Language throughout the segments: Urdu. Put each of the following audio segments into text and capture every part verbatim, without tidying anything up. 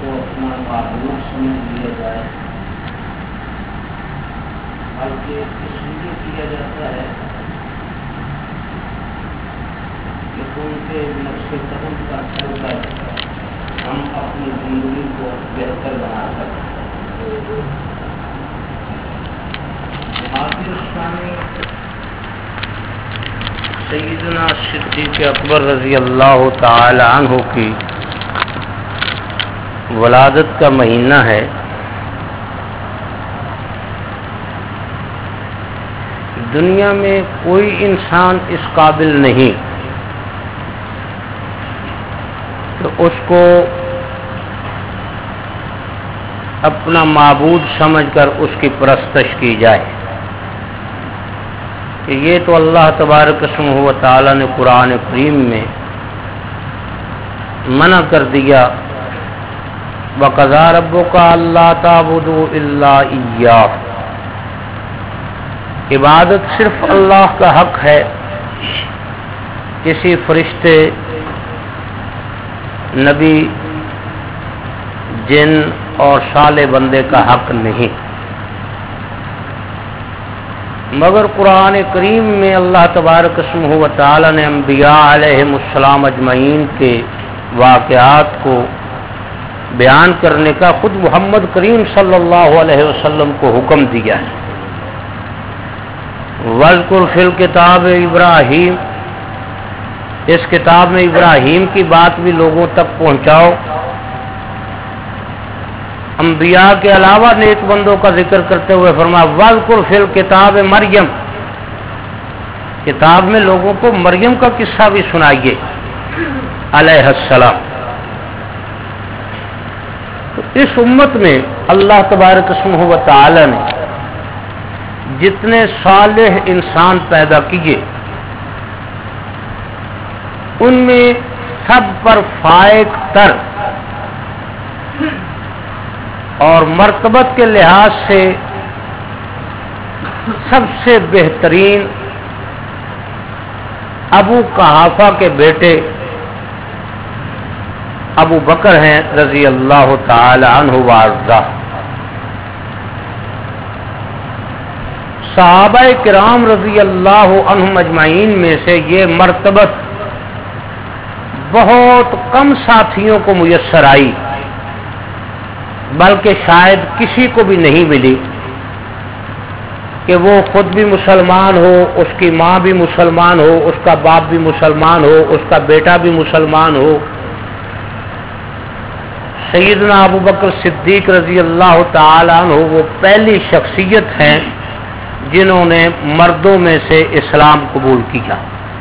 کو اپنا معبود سمجھ لیا جائے، بلکہ اس لیے کیا جاتا ہے کہ ان کے نقش قدم کا چل کر ہم اپنی زندگی کو بہتر بنا سکیں۔ جماعت اسلامی سیدنا صدیق اکبر رضی اللہ تعالی عنہ کی ولادت کا مہینہ ہے۔ دنیا میں کوئی انسان اس قابل نہیں کہ اس کو اپنا معبود سمجھ کر اس کی پرستش کی جائے، کہ یہ تو اللہ تبارک و تعالی نے قرآن کریم میں منع کر دیا، وَقَضَىٰ رَبُّكَ أَلَّا تَعْبُدُوا إِلَّا إِيَّاهُ۔ عبادت صرف اللہ کا حق ہے، کسی فرشتے، نبی، جن اور صالح بندے کا حق نہیں۔ مگر قرآن کریم میں اللہ تبارک و تعالی نے انبیاء علیہم السلام اجمعین کے واقعات کو بیان کرنے کا خود محمد کریم صلی اللہ علیہ وسلم کو حکم دیا ہے۔ وَاذْكُرْ فِي الْكِتَابِ ابراہیم، اس کتاب میں ابراہیم کی بات بھی لوگوں تک پہنچاؤ۔ انبیاء کے علاوہ نیک بندوں کا ذکر کرتے ہوئے فرمایا وَاذْكُرْ فِي الْكِتَابِ مریم، کتاب میں لوگوں کو مریم کا قصہ بھی سنائیے علیہ السلام۔ تو اس امت میں اللہ تبارک و تعالی نے جتنے صالح انسان پیدا کیے، ان میں سب پر فائق تر اور مرتبت کے لحاظ سے سب سے بہترین ابو قحافہ کے بیٹے ابو بکر ہیں رضی اللہ تعالی عنہ وارضہ۔ صحابہ کرام رضی اللہ عنہم اجمعین میں سے یہ مرتبت بہت کم ساتھیوں کو میسر آئی، بلکہ شاید کسی کو بھی نہیں ملی کہ وہ خود بھی مسلمان ہو، اس کی ماں بھی مسلمان ہو، اس کا باپ بھی مسلمان ہو، اس کا بیٹا بھی مسلمان ہو۔ سیدنا ابو بکر صدیق رضی اللہ تعالی عنہ وہ پہلی شخصیت ہیں جنہوں نے مردوں میں سے اسلام قبول کیا۔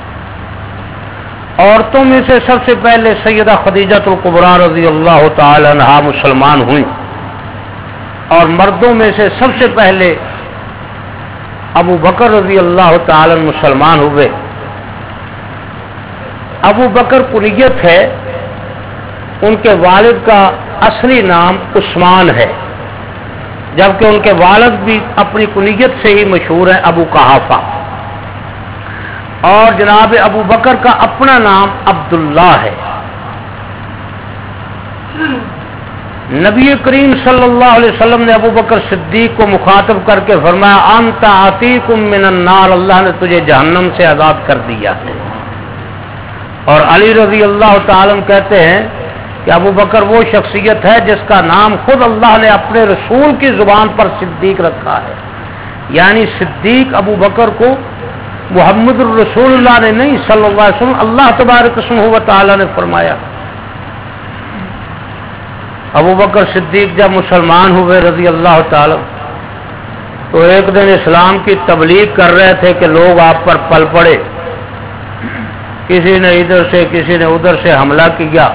عورتوں میں سے سب سے پہلے سیدہ خدیجہ الکبریٰ رضی اللہ تعالی عنہا مسلمان ہوئیں، اور مردوں میں سے سب سے پہلے ابو بکر رضی اللہ تعالی عنہ مسلمان ہوئے۔ ابو بکر کنیت ہے، ان کے والد کا اصلی نام عثمان ہے، جبکہ ان کے والد بھی اپنی کنیت سے ہی مشہور ہیں ابو قحافہ، اور جناب ابو بکر کا اپنا نام عبداللہ ہے۔ نبی کریم صلی اللہ علیہ وسلم نے ابو بکر صدیق کو مخاطب کر کے فرمایا انت عتیق من النار، اللہ نے تجھے جہنم سے آزاد کر دیا ہے۔ اور علی رضی اللہ تعالی عنہ کہتے ہیں کہ ابو بکر وہ شخصیت ہے جس کا نام خود اللہ نے اپنے رسول کی زبان پر صدیق رکھا ہے، یعنی صدیق ابو بکر کو محمد الرسول اللہ نے نہیں صلی اللہ علیہ وسلم، اللہ تبارک و تعالی نے فرمایا۔ ابو بکر صدیق جب مسلمان ہوئے رضی اللہ تعالی، تو ایک دن اسلام کی تبلیغ کر رہے تھے کہ لوگ آپ پر پل پڑے، کسی نے ادھر سے کسی نے ادھر سے حملہ کیا۔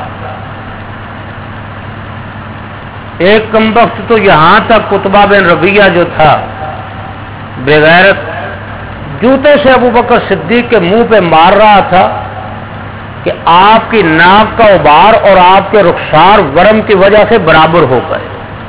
ایک کمبخت تو یہاں تک قطبہ بن ربیعہ جو تھا بغیرت، جوتے سے ابو بکر صدیق کے منہ پہ مار رہا تھا کہ آپ کی ناک کا غبار اور آپ کے رخسار ورم کی وجہ سے برابر ہو گئے۔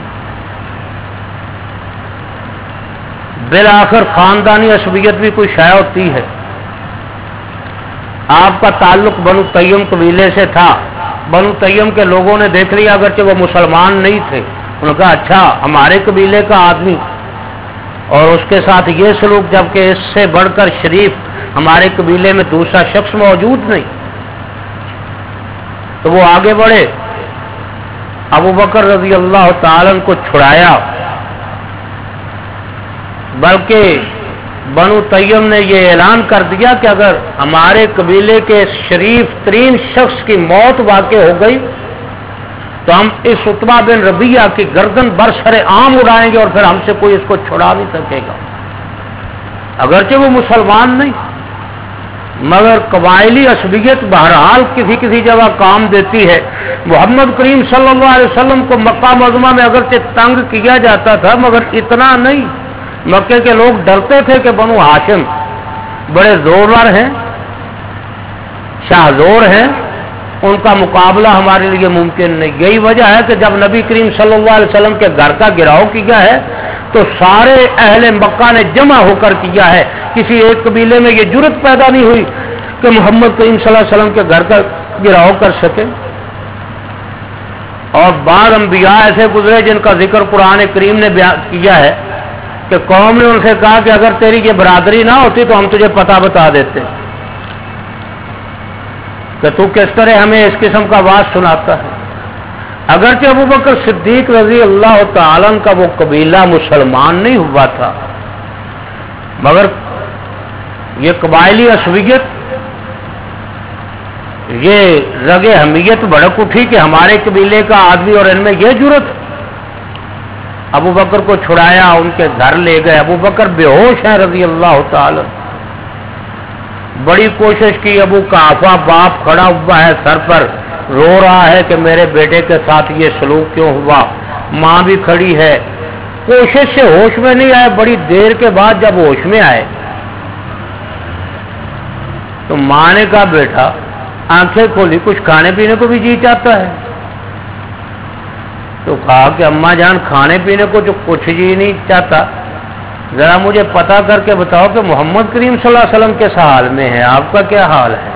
بالآخر خاندانی عصبیت بھی کوئی شائع ہوتی ہے، آپ کا تعلق بنو تیم قبیلے سے تھا، بنو تیم کے لوگوں نے دیکھ لیا، اگرچہ وہ مسلمان نہیں تھے، انہوں نے کہا اچھا ہمارے قبیلے کا آدمی اور اس کے ساتھ یہ سلوک، جبکہ اس سے بڑھ کر شریف ہمارے قبیلے میں دوسرا شخص موجود نہیں۔ تو وہ آگے بڑھے، ابو بکر رضی اللہ تعالیٰ کو چھڑایا، بلکہ بنو تیم نے یہ اعلان کر دیا کہ اگر ہمارے قبیلے کے شریف ترین شخص کی موت واقع ہو گئی تو ہم اس عتبہ بن ربیعہ کی گردن برسر عام اڑائیں گے اور پھر ہم سے کوئی اس کو چھڑا نہیں سکے گا۔ اگرچہ وہ مسلمان نہیں، مگر قبائلی عصبیت بہرحال کسی کسی جگہ کام دیتی ہے۔ محمد کریم صلی اللہ علیہ وسلم کو مکہ معظمہ میں اگرچہ تنگ کیا جاتا تھا، مگر اتنا نہیں۔ مکے کے لوگ ڈرتے تھے کہ بنو ہاشم بڑے زورور ہیں، شاہزور ہیں، ان کا مقابلہ ہمارے لیے ممکن نہیں۔ یہی وجہ ہے کہ جب نبی کریم صلی اللہ علیہ وسلم کے گھر کا گھراؤ کیا ہے تو سارے اہل مکہ نے جمع ہو کر کیا ہے، کسی ایک قبیلے میں یہ جرت پیدا نہیں ہوئی کہ محمد کریم صلی اللہ علیہ وسلم کے گھر کا گھراؤ کر سکے۔ اور بعض انبیاء ایسے گزرے جن کا ذکر قرآن کریم نے بیان کیا ہے کہ قوم نے ان سے کہا کہ اگر تیری یہ برادری نہ ہوتی تو ہم تجھے پتہ بتا دیتے کہ تو کس طرح ہمیں اس قسم کا بات سناتا ہے۔ اگرچہ ابو بکر صدیق رضی اللہ تعالیٰ کا وہ قبیلہ مسلمان نہیں ہوا تھا، مگر یہ قبائلی عصبیت، یہ رگ حمیت بھڑک اٹھی کہ ہمارے قبیلے کا آدمی اور ان میں یہ جرت۔ ابو بکر کو چھڑایا، ان کے گھر لے گئے۔ ابو بکر بے ہوش ہیں رضی اللہ تعالی۔ بڑی کوشش کی، ابو قحافہ باپ کھڑا ہوا ہے سر پر، رو رہا ہے کہ میرے بیٹے کے ساتھ یہ سلوک کیوں ہوا، ماں بھی کھڑی ہے، کوشش سے ہوش میں نہیں آئے۔ بڑی دیر کے بعد جب ہوش میں آئے تو ماں نے کہا بیٹا آنکھیں کھولی، کچھ کھانے پینے کو بھی جی چاہتا ہے؟ تو کہا کہ اماں جان کھانے پینے کو جو کچھ جی نہیں چاہتا، ذرا مجھے پتا کر کے بتاؤ کہ محمد کریم صلی اللہ علیہ وسلم کس حال میں ہے، آپ کا کیا حال ہے؟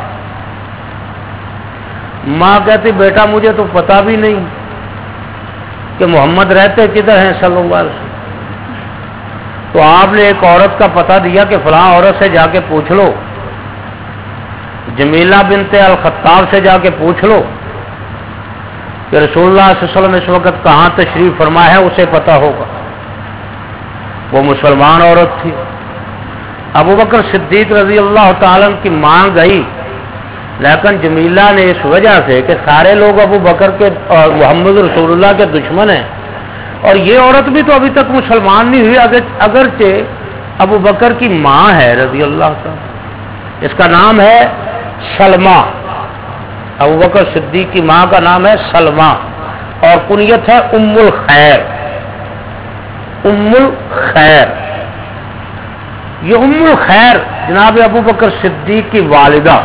ماں کہتی بیٹا مجھے تو پتا بھی نہیں کہ محمد رہتے کدھر ہیں صلی اللہ علیہ وسلم۔ تو آپ نے ایک عورت کا پتہ دیا کہ فلاں عورت سے جا کے پوچھ لو، جمیلہ بنت الخطاب سے جا کے پوچھ لو کہ رسول اللہ صلی اللہ علیہ وسلم اس وقت کہاں تشریف فرما ہے، اسے پتا ہوگا۔ وہ مسلمان عورت تھی۔ ابو بکر صدیق رضی اللہ تعالیٰ کی ماں گئی، لیکن جمیلہ نے اس وجہ سے کہ سارے لوگ ابو بکر کے اور محمد رسول اللہ کے دشمن ہیں، اور یہ عورت بھی تو ابھی تک مسلمان نہیں ہوئی، اگرچہ ابو بکر کی ماں ہے رضی اللہ تعالیٰ، اس کا نام ہے سلمہ۔ ابو بکر صدیق کی ماں کا نام ہے سلمہ اور کنیت ہے ام الخیر۔ ام الخیر، یہ ام الخیر جناب ابو بکر صدیق کی والدہ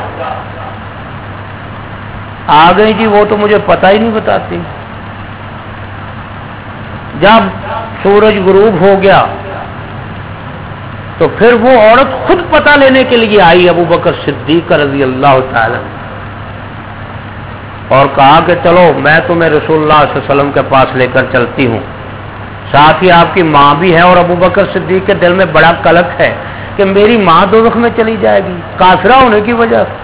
آ گئی جی، وہ تو مجھے پتہ ہی نہیں بتاتی۔ جب سورج غروب ہو گیا تو پھر وہ عورت خود پتہ لینے کے لیے آئی ابو بکر صدیق رضی اللہ تعالی اور کہا کہ چلو میں تمہیں رسول اللہ صلی اللہ علیہ وسلم کے پاس لے کر چلتی ہوں، ساتھ ہی آپ کی ماں بھی ہے۔ اور ابو بکر صدیق کے دل میں بڑا قلق ہے کہ میری ماں دوزخ میں چلی جائے گی کافرہ ہونے کی وجہ سے۔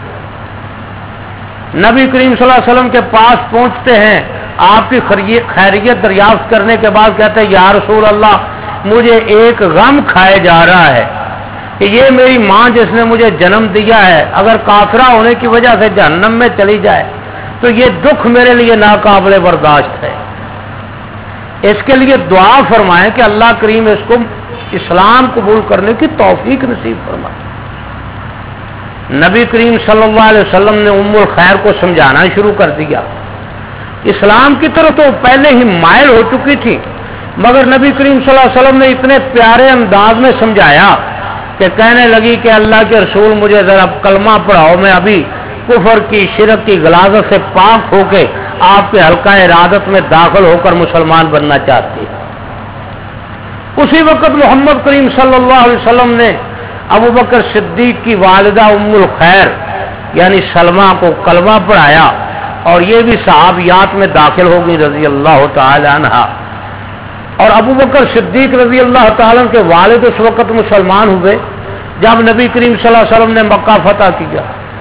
نبی کریم صلی اللہ علیہ وسلم کے پاس پہنچتے ہیں، آپ کی خیریت دریافت کرنے کے بعد کہتے ہیں یا رسول اللہ مجھے ایک غم کھائے جا رہا ہے کہ یہ میری ماں جس نے مجھے جنم دیا ہے اگر کافرہ ہونے کی وجہ سے جہنم میں چلی جائے تو یہ دکھ میرے لیے ناقابل برداشت ہے، اس کے لیے دعا فرمائیں کہ اللہ کریم اس کو اسلام قبول کرنے کی توفیق نصیب فرمائے۔ نبی کریم صلی اللہ علیہ وسلم نے ام الخیر کو سمجھانا شروع کر دیا۔ اسلام کی طرف تو پہلے ہی مائل ہو چکی تھی، مگر نبی کریم صلی اللہ علیہ وسلم نے اتنے پیارے انداز میں سمجھایا کہ کہنے لگی کہ اللہ کے رسول مجھے ذرا کلمہ پڑھاؤ، میں ابھی کفر کی شرک کی غلاظت سے پاک ہو کے آپ کے حلقہ ارادت میں داخل ہو کر مسلمان بننا چاہتی ہے۔ اسی وقت محمد کریم صلی اللہ علیہ وسلم نے ابو بکر صدیق کی والدہ ام الخیر یعنی سلمہ کو کلمہ پڑھایا اور یہ بھی صحابیات میں داخل ہو گئی رضی اللہ تعالی عنہا. اور ابو بکر صدیق رضی اللہ تعالیٰ کے والد اس وقت مسلمان ہوئے جب نبی کریم صلی اللہ علیہ وسلم نے مکہ فتح کیا.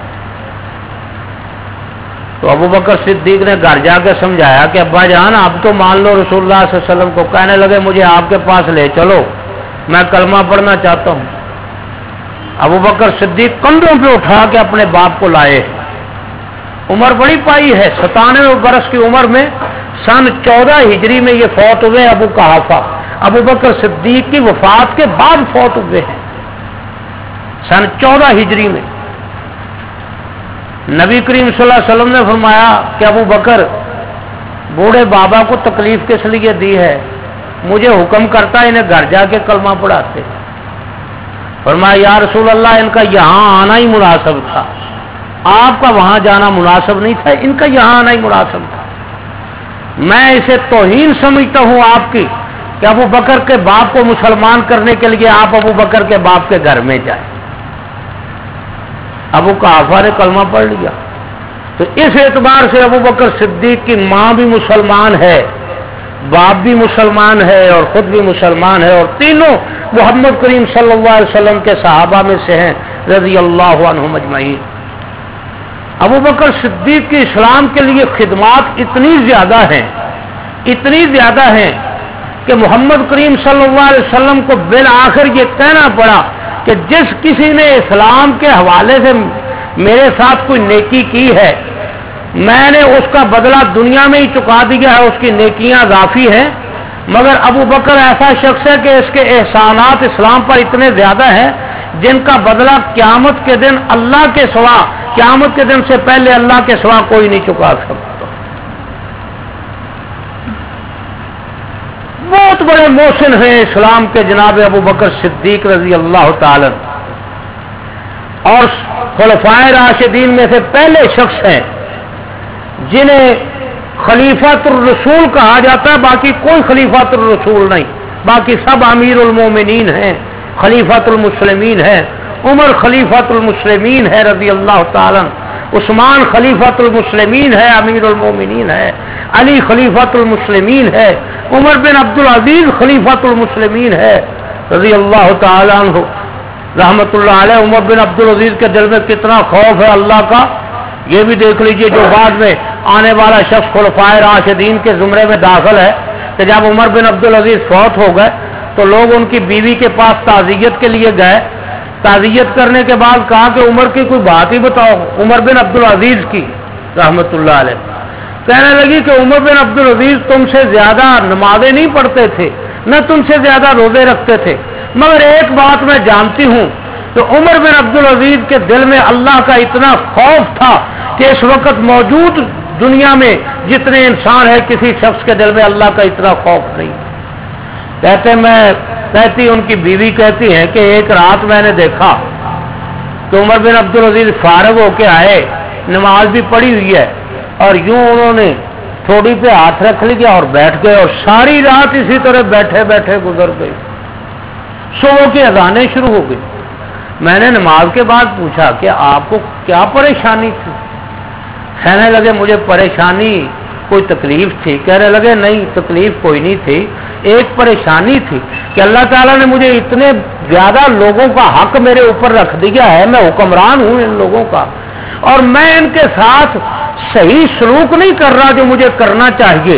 تو ابو بکر صدیق نے گھر جا کے سمجھایا کہ ابا جان اب تو مان لو رسول اللہ صلی اللہ علیہ وسلم کو. کہنے لگے مجھے آپ کے پاس لے چلو، میں کلمہ پڑھنا چاہتا ہوں. ابو بکر صدیق کندھوں پہ اٹھا کے اپنے باپ کو لائے. عمر بڑی پائی ہے، ستانوے برس کی عمر میں سن چودہ ہجری میں یہ فوت ہوئے. ابو قحافہ ابو بکر صدیق کی وفات کے بعد فوت ہوئے ہیں سن چودہ ہجری میں. نبی کریم صلی اللہ علیہ وسلم نے فرمایا کہ ابو بکر بوڑھے بابا کو تکلیف کس لیے دی ہے، مجھے حکم کرتا انہیں گھر جا کے کلمہ پڑھاتے. فرمایا یا رسول اللہ ان کا یہاں آنا ہی مناسب تھا، آپ کا وہاں جانا مناسب نہیں تھا، ان کا یہاں آنا ہی مناسب تھا. میں اسے توہین سمجھتا ہوں آپ کی کہ ابو بکر کے باپ کو مسلمان کرنے کے لیے آپ ابو بکر کے باپ کے گھر میں جائیں. ابو قحافہ نے کلمہ پڑھ لیا. تو اس اعتبار سے ابو بکر صدیق کی ماں بھی مسلمان ہے، باپ بھی مسلمان ہے اور خود بھی مسلمان ہے، اور تینوں محمد کریم صلی اللہ علیہ وسلم کے صحابہ میں سے ہیں رضی اللہ عنہم اجمعین. ابو بکر صدیق کی اسلام کے لیے خدمات اتنی زیادہ ہیں اتنی زیادہ ہیں کہ محمد کریم صلی اللہ علیہ وسلم کو بالآخر یہ کہنا پڑا کہ جس کسی نے اسلام کے حوالے سے میرے ساتھ کوئی نیکی کی ہے میں نے اس کا بدلہ دنیا میں ہی چکا دیا ہے، اس کی نیکیاں اضافی ہیں. مگر ابو بکر ایسا شخص ہے کہ اس کے احسانات اسلام پر اتنے زیادہ ہیں جن کا بدلہ قیامت کے دن اللہ کے سوا قیامت کے دن سے پہلے اللہ کے سوا کوئی نہیں چکا سکتا. بہت بڑے محسن ہیں اسلام کے جناب ابو بکر صدیق رضی اللہ تعالی، اور خلفائے راشدین میں سے پہلے شخص ہیں جنہیں خلیفۃ الرسول کہا جاتا ہے. باقی کوئی خلیفۃ الرسول نہیں، باقی سب امیر المومنین ہیں، خلیفۃ المسلمین ہیں. عمر خلیفۃ المسلمین ہے رضی اللہ تعالی، عثمان خلیفۃ المسلمین ہے امیر المومنین ہے، علی خلیفۃ المسلمین ہے، عمر بن عبد العزیز خلیفۃ المسلمین ہے رضی اللہ تعالی عنہ رحمت اللہ علیہ. عمر بن عبد العزیز کے دل میں کتنا خوف ہے اللہ کا یہ بھی دیکھ لیجئے. جو بعد میں آنے والا شخص خلفائے راشدین کے زمرے میں داخل ہے کہ جب عمر بن عبد العزیز فوت ہو گئے تو لوگ ان کی بیوی کے پاس تعزیت کے لیے گئے. تعزیت کرنے کے بعد کہا کہ عمر کی کوئی بات ہی بتاؤ، عمر بن عبد العزیز کی رحمت اللہ علیہ. کہنے لگی کہ عمر بن عبد العزیز تم سے زیادہ نمازیں نہیں پڑھتے تھے، نہ تم سے زیادہ روزے رکھتے تھے، مگر ایک بات میں جانتی ہوں تو عمر بن عبد العزیز کے دل میں اللہ کا اتنا خوف تھا کہ اس وقت موجود دنیا میں جتنے انسان ہیں کسی شخص کے دل میں اللہ کا اتنا خوف نہیں. کہتے میں کہتی ان کی بیوی کہتی ہے کہ ایک رات میں نے دیکھا کہ عمر بن عبد العزیز فارغ ہو کے آئے، نماز بھی پڑھی ہوئی ہے، اور یوں انہوں نے تھوڑی پہ ہاتھ رکھ لیا اور بیٹھ گئے، اور ساری رات اسی طرح بیٹھے بیٹھے گزر گئی. صبح کی اذانیں شروع ہو گئی. میں نے نماز کے بعد پوچھا کہ آپ کو کیا پریشانی تھی؟ کہنے لگے مجھے پریشانی کوئی تکلیف تھی. کہنے لگے نہیں تکلیف کوئی نہیں تھی، ایک پریشانی تھی کہ اللہ تعالیٰ نے مجھے اتنے زیادہ لوگوں کا حق میرے اوپر رکھ دیا ہے، میں حکمران ہوں ان لوگوں کا، اور میں ان کے ساتھ صحیح سلوک نہیں کر رہا جو مجھے کرنا چاہیے.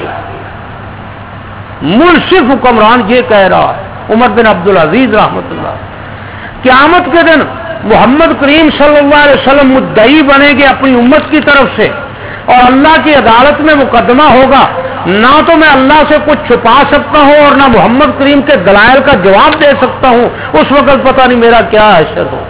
منصف حکمران یہ کہہ رہا ہے عمر بن عبد العزیز رحمت اللہ. قیامت کے دن محمد کریم صلی اللہ علیہ وسلم مدعی بنے گے اپنی امت کی طرف سے، اور اللہ کی عدالت میں مقدمہ ہوگا. نہ تو میں اللہ سے کچھ چھپا سکتا ہوں اور نہ محمد کریم کے دلائل کا جواب دے سکتا ہوں. اس وقت پتہ نہیں میرا کیا حشر ہو.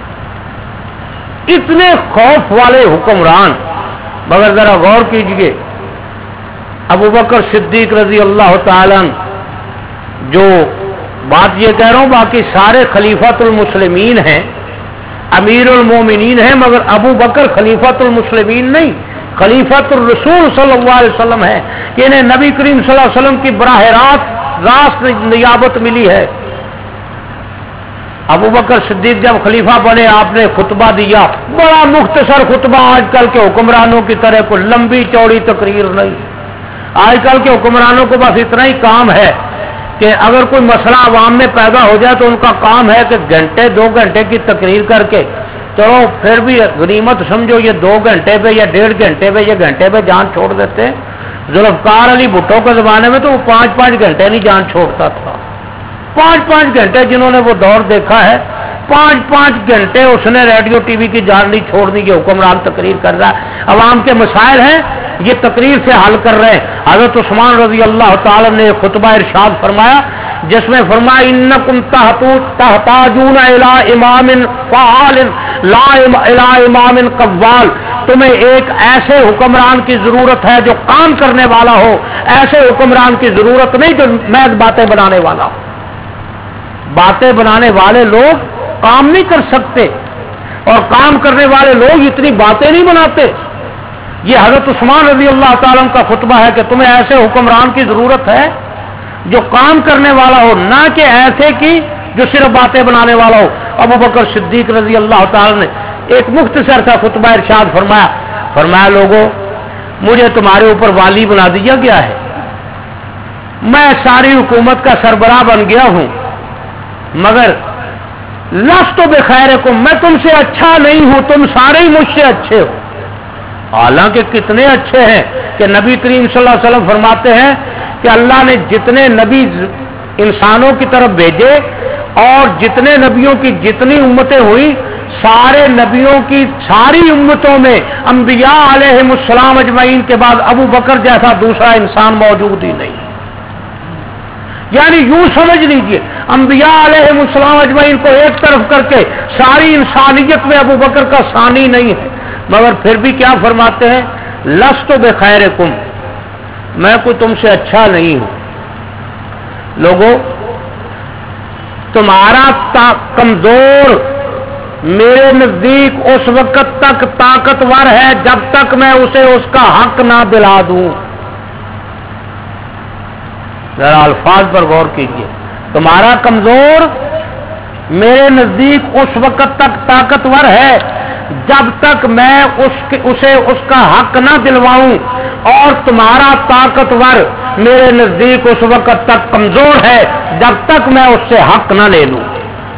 اتنے خوف والے حکمران. مگر ذرا غور کیجئے ابو بکر صدیق رضی اللہ تعالی جو بات یہ کہہ رہا ہوں باقی سارے خلیفۃ المسلمین ہیں، امیر المومنین ہیں، مگر ابو بکر خلیفۃ المسلمین نہیں، خلیفۃ الرسول صلی اللہ علیہ وسلم ہے کہ انہیں نبی کریم صلی اللہ علیہ وسلم کی براہ راست راست نیابت ملی ہے. अबू बकर सिद्दीक जब खलीफा बने आपने खुतबा दिया, बड़ा मुख्तसर खुतबा, आजकल के हुक्मरानों की तरह कोई लंबी चौड़ी तकरीर नहीं। आजकल के हुक्मरानों को बस इतना ही काम है कि अगर कोई मसला आवाम में पैदा हो जाए तो उनका काम है कि घंटे दो घंटे की तकरीर करके, चलो फिर भी गनीमत समझो ये दो घंटे पे या डेढ़ घंटे पे या घंटे पे जान छोड़ देते हैं। जुल्फकार अली भुट्टो के ज़माने में तो वो पाँच पाँच घंटे नहीं जान छोड़ता था। पाँच पाँच घंटे जिन्होंने वो दौर देखा है, पाँच पाँच घंटे उसने रेडियो टीवी की जान नहीं छोड़नी कि हुक्मरान तकरीर कर रहा है, अवाम के मसाइल हैं ये तकरीर से हल कर रहे हैं। हज़रत उस्मान रज़ी अल्लाह ताला ने खुतबा इरशाद फरमाया जिसमें फरमाया इन्नकुम तहताजूना इला इमामिन फ़आलिन ला इला इमामिन कव्वाल, तुम्हें एक ऐसे हुक्मरान की जरूरत है जो काम करने वाला हो, ऐसे हुक्मरान की जरूरत नहीं जो महज बातें बनाने वाला हो। बातें बनाने वाले लोग काम नहीं कर सकते और काम करने वाले लोग इतनी बातें नहीं बनाते। ये हजरत उस्मान रज़ी अल्लाह ताला का खुतबा है कि तुम्हें ऐसे हुक्मरान की जरूरत है जो काम करने वाला हो, ना कि ऐसे की जो सिर्फ बातें बनाने वाला हो। अबू बकर सिद्दीक रज़ी अल्लाह ताला ने एक मुख्तसर सा खुतबा इरशाद फरमाया, फरमाया लोगों मुझे तुम्हारे ऊपर वाली बना दिया गया है, मैं सारी हुकूमत का सरबराह बन गया हूं, मगर लफ्तो बेखैर को मैं तुमसे अच्छा नहीं हूं, तुम सारे ही मुझसे अच्छे हो। हालांकि कितने अच्छे हैं कि नबी करीम सल्लल्लाहु अलैहि वसल्लम फरमाते हैं कि अल्लाह ने जितने नबी इंसानों की तरफ भेजे और जितने नबियों की जितनी उम्मतें हुई, सारे नबियों की सारी उम्मतों में अंबिया अलैहिमुस्सलाम अजमईन के बाद अबू बकर जैसा दूसरा इंसान मौजूद ही नहीं। यानी यूं समझ लीजिए अंबिया अलैहिमुस्सलाम अजमईन को एक तरफ करके सारी इंसानियत में अबू बकर का सानी नहीं है, मगर फिर भी क्या फरमाते हैं, लस्तो बेखैरकुम, मैं कोई तुमसे अच्छा नहीं हूं। लोगों तुम्हारा कमजोर मेरे नजदीक उस वक्त तक ताकतवर है जब तक मैं उसे उसका हक ना दिला दूं। जरा अल्फाज पर गौर कीजिए, तुम्हारा कमजोर मेरे नजदीक उस वक्त तक ताकतवर है जब तक मैं उसके उसे उसका हक ना दिलवाऊं, और तुम्हारा ताकतवर मेरे नजदीक उस वक्त तक कमजोर है जब तक मैं उससे हक ना ले लूं।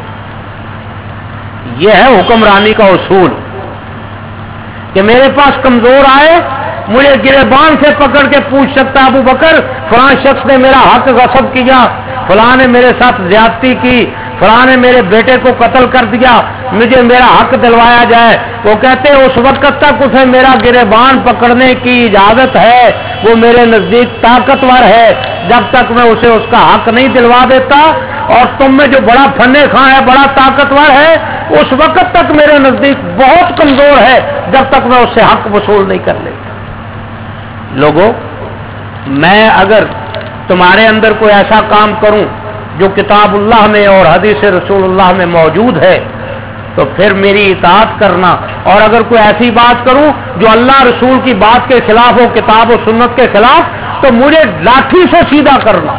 यह है हुक्मरानी का उसूल कि मेरे पास कमजोर आए, मुझे गिरबान से पकड़ के पूछ सकता अबू बकर फलां शख्स ने मेरा हक गस्ब किया, फलां ने मेरे साथ ज्यादती की, फलां ने मेरे बेटे को कत्ल कर दिया, मुझे मेरा हक दिलवाया जाए। वो कहते हैं उस वक्त तक उसे मेरा गिरबान पकड़ने की इजाजत है, वो मेरे नजदीक ताकतवर है जब तक मैं उसे उसका हक नहीं दिलवा देता, और तुम में जो बड़ा फन्ने खां है, बड़ा ताकतवर है, उस वक्त तक मेरे नजदीक बहुत कमजोर है जब तक मैं उससे हक वसूल नहीं कर लेता। लोगों मैं अगर तुम्हारे अंदर कोई ऐसा काम करूं जो किताबुल्लाह में और हदीस रसूलुल्लाह में मौजूद है तो फिर मेरी इताअत करना, और अगर कोई ऐसी बात करूं जो अल्लाह रसूल की बात के खिलाफ हो, किताब और सुन्नत के खिलाफ, तो मुझे लाठी से सीधा करना।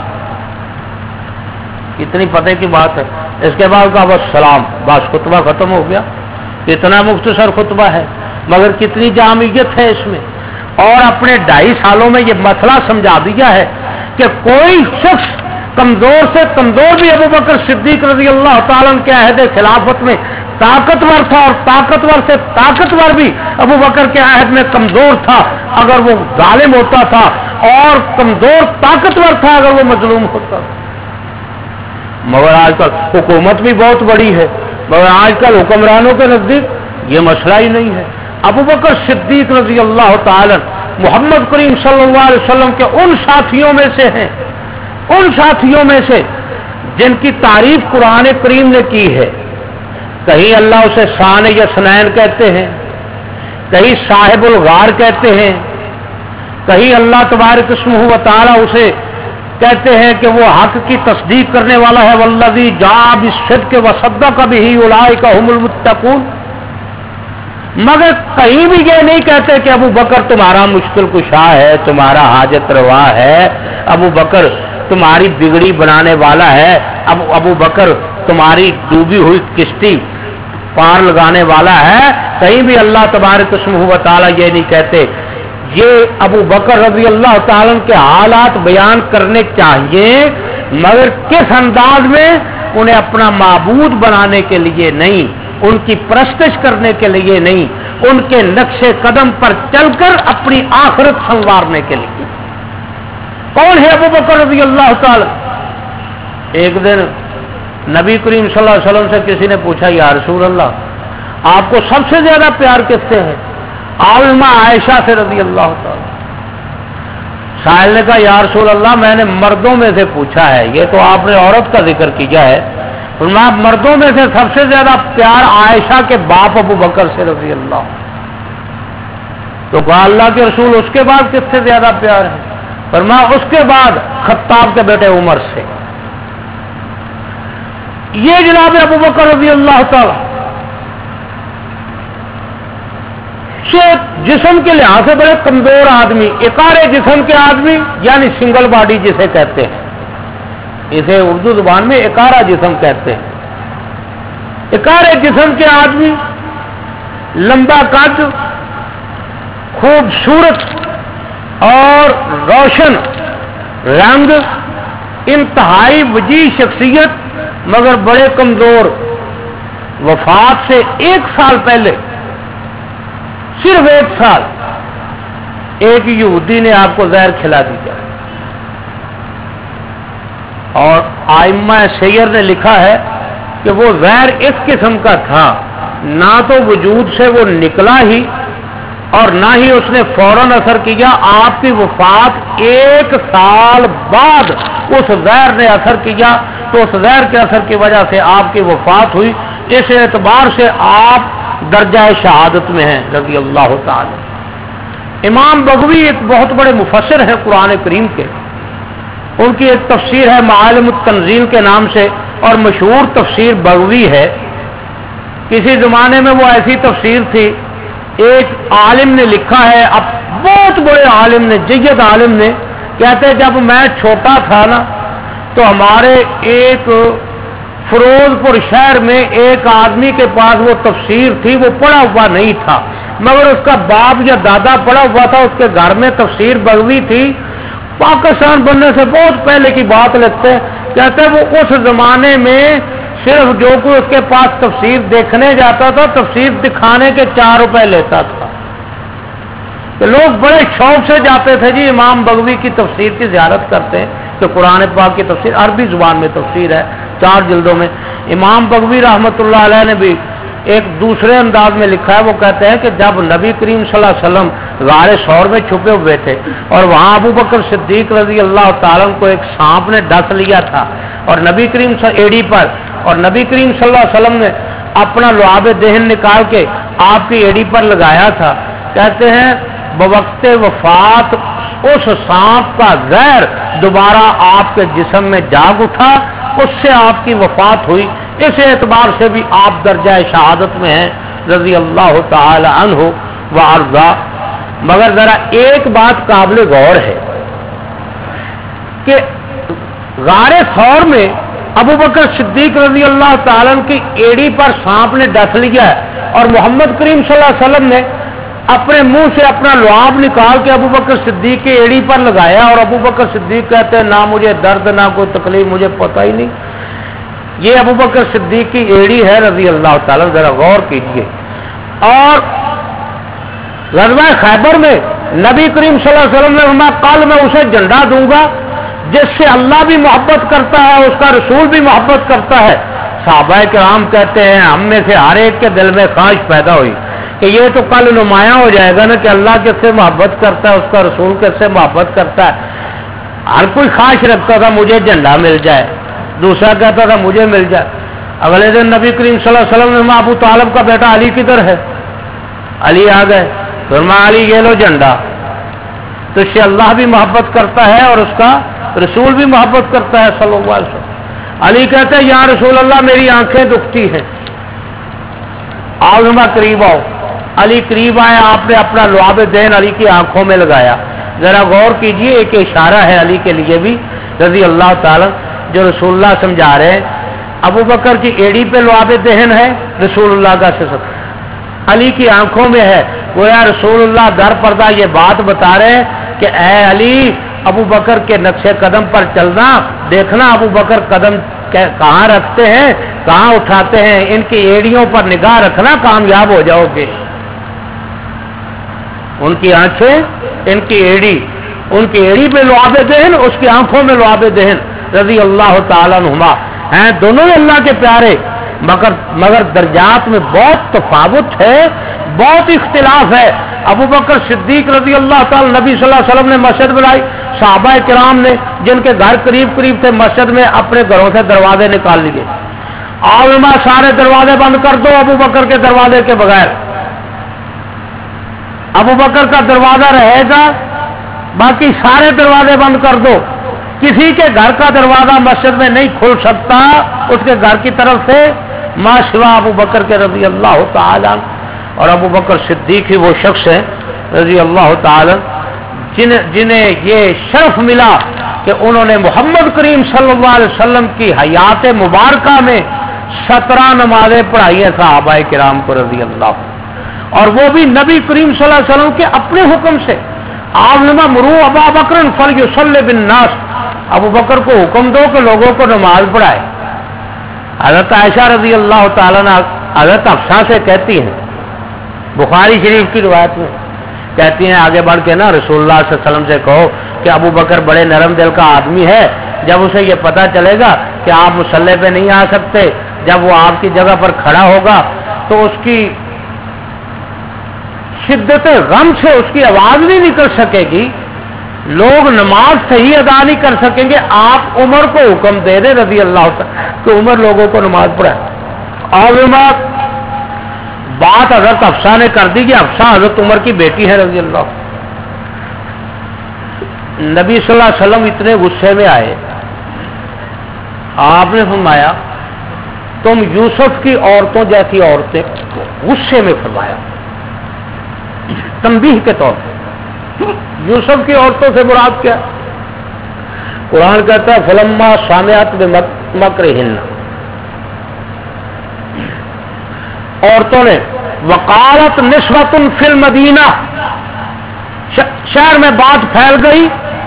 इतनी पते की बात है। इसके बाद का बस सलाम, बस खुतबा खत्म हो गया। इतना मुख्तसर खुतबा है मगर कितनी जामियत है इसमें, और अपने ढाई सालों में ये मसला समझा दिया है कि कोई शख्स कमजोर से कमजोर भी अबू बकर सिद्दीक रज़ी अल्लाह ताला के अहद खिलाफत में ताकतवर था, और ताकतवर से ताकतवर भी अबू बकर के अहद में कमजोर था अगर वो जालिम होता था, और कमजोर ताकतवर था अगर वो मजलूम होता था। मगर आजकल हुकूमत भी बहुत बड़ी है, मगर आजकल हुक्मरानों के नजदीक ये मसला ही नहीं है। अबू बकर सिद्दीक रज़ी अल्लाह ताला मोहम्मद करीम सल्लल्लाहु अलैहि वसल्लम के उन साथियों में से हैं, उन साथियों में से जिनकी तारीफ कुरान करीम ने की है। कहीं अल्लाह उसे शान यसनैन कहते हैं, कहीं साहिबुल गार कहते हैं, कहीं अल्लाह तबारक इस्मुहु व तआला उसे कहते हैं कि वो हक की तस्दीक करने वाला है, वल्लज़ी जाअ बिस्सिद्क़ि व सद्दक़ बिही उलाइका हुमुल मुत्तक़ून। मगर कहीं भी ये नहीं कहते कि अबू बकर तुम्हारा मुश्किल कुशा है, तुम्हारा हाजत रवा है, अबू बकर तुम्हारी बिगड़ी बनाने वाला है, अब अबू बकर تمہاری ڈوبی ہوئی کشتی پار لگانے والا ہے. کہیں بھی اللہ تبارک و تعالیٰ یہ نہیں کہتے. یہ ابو بکر رضی اللہ تعالیٰ کے حالات بیان کرنے چاہیے، مگر کس انداز میں؟ انہیں اپنا معبود بنانے کے لیے نہیں، ان کی پرستش کرنے کے لیے نہیں، ان کے نقش قدم پر چل کر اپنی آخرت سنوارنے کے لیے. کون ہے ابو بکر رضی اللہ تعالی؟ ایک دن نبی کریم صلی اللہ علیہ وسلم سے کسی نے پوچھا، یا رسول اللہ آپ کو سب سے زیادہ پیار کس سے ہے؟ عالمہ عائشہ سے رضی اللہ تعالی. سائل نے کہا، یا رسول اللہ میں نے مردوں میں سے پوچھا ہے، یہ تو آپ نے عورت کا ذکر کیا ہے. فرمایا مردوں میں سے سب سے زیادہ پیار عائشہ کے باپ ابو بکر سے رضی اللہ. تو کہا اللہ کے رسول اس کے بعد کس سے زیادہ پیار ہے؟ فرمایا اس کے بعد خطاب کے بیٹے عمر سے. یہ جناب ابو بکر رضی اللہ تعالی جسم کے لحاظ سے بڑے کمزور آدمی، اکارے جسم کے آدمی، یعنی سنگل باڈی جسے کہتے ہیں، اسے اردو زبان میں اکارا جسم کہتے ہیں. اکارے جسم کے آدمی، لمبا قد، خوبصورت اور روشن رنگ، انتہائی وجیح شخصیت، مگر بڑے کمزور. وفات سے ایک سال پہلے، صرف ایک سال، ایک یہودی نے آپ کو زہر کھلا دیا. اور آئمہ سیر نے لکھا ہے کہ وہ زہر اس قسم کا تھا، نہ تو وجود سے وہ نکلا ہی اور نہ ہی اس نے فوراً اثر کیا. آپ کی وفات ایک سال بعد اس زہر نے اثر کیا، تو اس زہر کے اثر کی وجہ سے آپ کی وفات ہوئی. اس اعتبار سے آپ درجہ شہادت میں ہیں رضی اللہ تعالی. امام بغوی ایک بہت بڑے مفسر ہیں قرآن کریم کے. ان کی ایک تفسیر ہے معالم التنزیل کے نام سے، اور مشہور تفسیر بغوی ہے. کسی زمانے میں وہ ایسی تفسیر تھی، ایک عالم نے لکھا ہے، اب بہت بڑے عالم نے، جید عالم نے، کہتے جب میں چھوٹا تھا نا تو ہمارے ایک فیروز پور شہر میں ایک آدمی کے پاس وہ تفسیر تھی، وہ پڑھا ہوا نہیں تھا، مگر اس کا باپ یا دادا پڑھا ہوا تھا. اس کے گھر میں تفسیر بغوی تھی. پاکستان بننے سے بہت پہلے کی بات لگتے ہیں. کہتے ہیں وہ اس زمانے میں صرف جو کوئی اس کے پاس تفسیر دیکھنے جاتا تھا، تفسیر دکھانے کے چار روپے لیتا تھا. تو لوگ بڑے شوق سے جاتے تھے، جی امام بغوی کی تفسیر کی زیارت کرتے ہیں. کہ قرآن پاک کی تفسیر عربی زبان میں تفسیر ہے، چار جلدوں میں. امام بغوی رحمۃ اللہ علیہ نے بھی ایک دوسرے انداز میں لکھا ہے. وہ کہتے ہیں کہ جب نبی کریم صلی اللہ علیہ وسلم غار ثور میں چھپے ہوئے تھے اور وہاں ابو بکر صدیق رضی اللہ تعالیٰ کو ایک سانپ نے ڈس لیا تھا، اور نبی کریم ایڑی پر، اور نبی کریم صلی اللہ علیہ وسلم نے اپنا لعاب دہن نکال کے آپ کی ایڑی پر لگایا تھا. کہتے ہیں بوقت وفات اس سانپ کا زہر دوبارہ آپ کے جسم میں جاگ اٹھا، اس سے آپ کی وفات ہوئی. اس اعتبار سے بھی آپ درجہ شہادت میں ہیں رضی اللہ تعالی عنہ وارضا. مگر ذرا ایک بات قابل غور ہے کہ غار ثور میں ابو بکر صدیق رضی اللہ تعالیٰ کی ایڑی پر سانپ نے ڈس لیا ہے، اور محمد کریم صلی اللہ علیہ وسلم نے اپنے منہ سے اپنا لعاب نکال کے ابو بکر صدیق کی ایڑی پر لگایا. اور ابو بکر صدیق کہتے ہیں نہ مجھے درد نہ کوئی تکلیف، مجھے پتہ ہی نہیں. یہ ابو بکر صدیق کی ایڑی ہے رضی اللہ تعالیٰ، ذرا غور کیجیے. اور غزوہ خیبر میں نبی کریم صلی اللہ علیہ وسلم نے فرمایا کل میں اسے جھنڈا دوں گا جس سے اللہ بھی محبت کرتا ہے، اس کا رسول بھی محبت کرتا ہے. صحابہ کرام کہتے ہیں ہم میں سے ہر ایک کے دل میں خواہش پیدا ہوئی کہ یہ تو کل نمایاں ہو جائے گا نا کہ اللہ کس سے محبت کرتا ہے، اس کا رسول کس سے محبت کرتا ہے. ہر کوئی خواہش رکھتا تھا مجھے جھنڈا مل جائے، دوسرا کہتا تھا مجھے مل جائے. اگلے دن نبی کریم صلی اللہ علیہ وسلم نے ابو طالب کا بیٹا علی کدھر ہے؟ علی آ گئے. فرمایا علی یہ لو جھنڈا، تو اس سے اللہ بھی محبت کرتا ہے اور اس کا رسول بھی محبت کرتا ہے صلی اللہ علیہ وسلم. علی کہتے ہیں یا رسول اللہ میری آنکھیں دکھتی ہیں. آؤ قریب آؤ. علی قریب آئے، آپ نے اپنا لعاب دین علی کی آنکھوں میں لگایا. ذرا غور کیجئے، ایک اشارہ ہے علی کے لیے بھی رضی اللہ تعالی، جو رسول اللہ سمجھا رہے ہیں ابو بکر کی ایڑی پہ لعاب دہن ہے رسول اللہ کا سسر، علی کی آنکھوں میں ہے، وہ یا رسول اللہ در پردہ یہ بات بتا رہے ہیں کہ اے علی ابو بکر کے نقش قدم پر چلنا، دیکھنا ابو بکر قدم کہاں رکھتے ہیں کہاں اٹھاتے ہیں، ان کی ایڑیوں پر نگاہ رکھنا، کامیاب ہو جاؤ گے۔ ان کی آنکھیں، ان کی ایڑی، ان کی ایڑی پہ لعاب دہن، اس کی آنکھوں میں لعاب دہن رضی اللہ تعالیٰ عنہما ہیں، دونوں ہی اللہ کے پیارے، مگر مگر درجات میں بہت تفاوت ہے، بہت اختلاف ہے۔ ابو بکر صدیق رضی اللہ تعالی نبی صلی اللہ علیہ وسلم نے مسجد بنائی، صحابہ کرام نے جن کے گھر قریب قریب تھے مسجد میں اپنے گھروں سے دروازے نکال لیے، علماء سارے دروازے بند کر دو ابو بکر کے دروازے کے بغیر، ابو بکر کا دروازہ رہے گا، باقی سارے دروازے بند کر دو، کسی کے گھر کا دروازہ مسجد میں نہیں کھل سکتا اس کے گھر کی طرف سے ما سوا ابو بکر کے رضی اللہ تعالی۔ اور ابو بکر صدیق ہی وہ شخص ہیں رضی اللہ تعالی جنہیں جنہیں یہ شرف ملا کہ انہوں نے محمد کریم صلی اللہ علیہ وسلم کی حیات مبارکہ میں سترہ نمازیں پڑھائی ہیں صحابہ کرام کو رضی اللہ، اور وہ بھی نبی کریم صلی اللہ علیہ وسلم کے اپنے حکم سے۔ آپ نے مرو ابا بکر فلیصلی بالناس، ابو بکر کو حکم دو کہ لوگوں کو نماز پڑھائے۔ حضرت عائشہ رضی اللہ تعالیٰ نے حضرت حفصہ سے کہتی ہیں، بخاری شریف کی روایت میں کہتی ہیں آگے بڑھ کے نا رسول اللہ صلی اللہ علیہ وسلم سے کہو کہ ابو بکر بڑے نرم دل کا آدمی ہے، جب اسے یہ پتہ چلے گا کہ آپ مصلی پہ نہیں آ سکتے، جب وہ آپ کی جگہ پر کھڑا ہوگا تو اس کی شدت غم سے اس کی آواز نہیں نکل سکے گی، لوگ نماز صحیح ادا نہیں کر سکیں گے، آپ عمر کو حکم دے دیں رضی اللہ تعالیٰ کہ عمر لوگوں کو نماز پڑھائے۔ اور بات حضرت حفصہ نے کر دی کہ حفصہ حضرت عمر کی بیٹی ہے رضی اللہ۔ نبی صلی اللہ علیہ وسلم اتنے غصے میں آئے، آپ نے فرمایا تم یوسف کی عورتوں جیسی عورتیں، غصے میں فرمایا تنبیہ کے طور پر، یوسف کی عورتوں سے مراد کیا؟ قرآن کہتا ہے فلما سامعت بمکرہن، عورتوں نے، وقالت نسوۃ فی المدینہ، شہر میں بات پھیل گئی،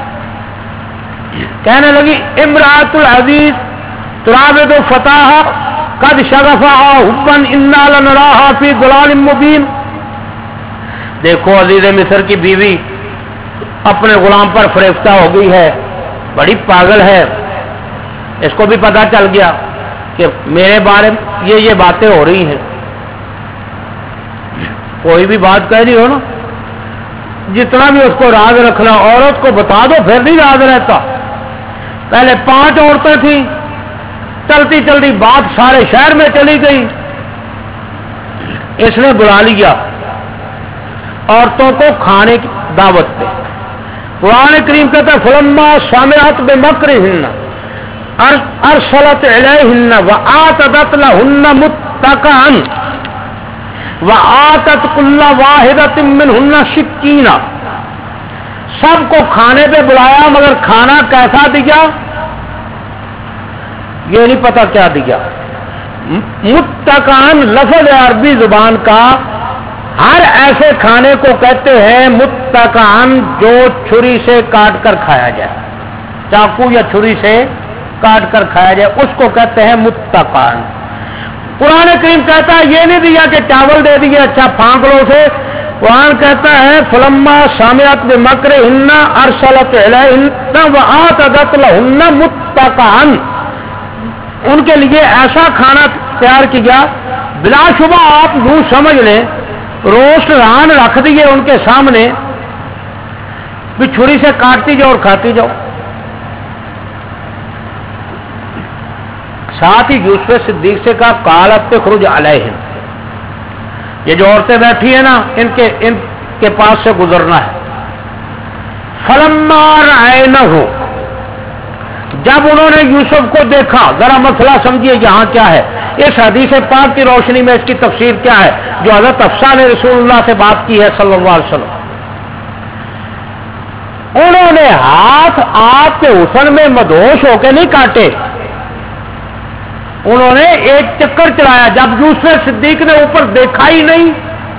کہنے لگی امرأۃ العزیز تراود فتاہا قد شغفہا حبا انا لنراہا فی ضلال مبین۔ دیکھو عزیز مصر کی بیوی اپنے غلام پر فریفتہ ہو گئی ہے، بڑی پاگل ہے، اس کو بھی پتا چل گیا کہ میرے بارے میں یہ یہ باتیں ہو رہی ہیں۔ کوئی بھی بات کہہ رہی ہو نا، جتنا بھی اس کو راز رکھنا، عورت کو بتا دو پھر نہیں راز رہتا۔ پہلے پانچ عورتیں تھیں، چلتی چلتی بات سارے شہر میں چلی گئی، اس نے بلا لیا عورتوں کو کھانے کی دعوت پہ۔ قرآن کریم کہتا ہے فلما سمعت بمکرہن ارسلت الیہن وآتت لہن متکئا وآتت کل واحدۃ منہن سکینہ، سب کو کھانے پہ بلایا مگر کھانا کیسا دیا یہ نہیں پتا کیا دیا۔ متکئا لفظ عربی زبان کا ہر ایسے کھانے کو کہتے ہیں متکئا جو چھری سے کاٹ کر کھایا جائے، چاقو یا چھری سے کاٹ کر کھایا جائے، اس کو کہتے ہیں متکئا۔ قرآن کریم کہتا ہے یہ نہیں دیا کہ چاول دے دیے اچھا پھانک لو سے، قرآن کہتا ہے فلما سمعت بمکرہن ارسلت الیہن وآتت لہن متکئا، ان کے لیے ایسا کھانا تیار کیا، بلا شبہ آپ یوں سمجھ لیں روسٹ ران رکھ دیے ان کے سامنے، بھی چھری سے کاٹتی جاؤ اور کھاتی جاؤ۔ ساتھ ہی یوسف صدیق سے کہا قالت تخرج علیہم، یہ جو عورتیں بیٹھی ہیں نا ان کے ان کے پاس سے گزرنا ہے۔ فلما رأینہ، جب انہوں نے یوسف کو دیکھا، ذرا مسئلہ سمجھیے یہاں کیا ہے، اس حدیث پاک کی روشنی میں اس کی تفسیر کیا ہے جو حضرت حفصہ نے رسول اللہ سے بات کی ہے صلی اللہ علیہ وسلم۔ انہوں نے ہاتھ آپ کے حسن میں مدہوش ہو کے نہیں کاٹے، انہوں نے ایک چکر چلایا، جب یوسف صدیق نے اوپر دیکھا ہی نہیں،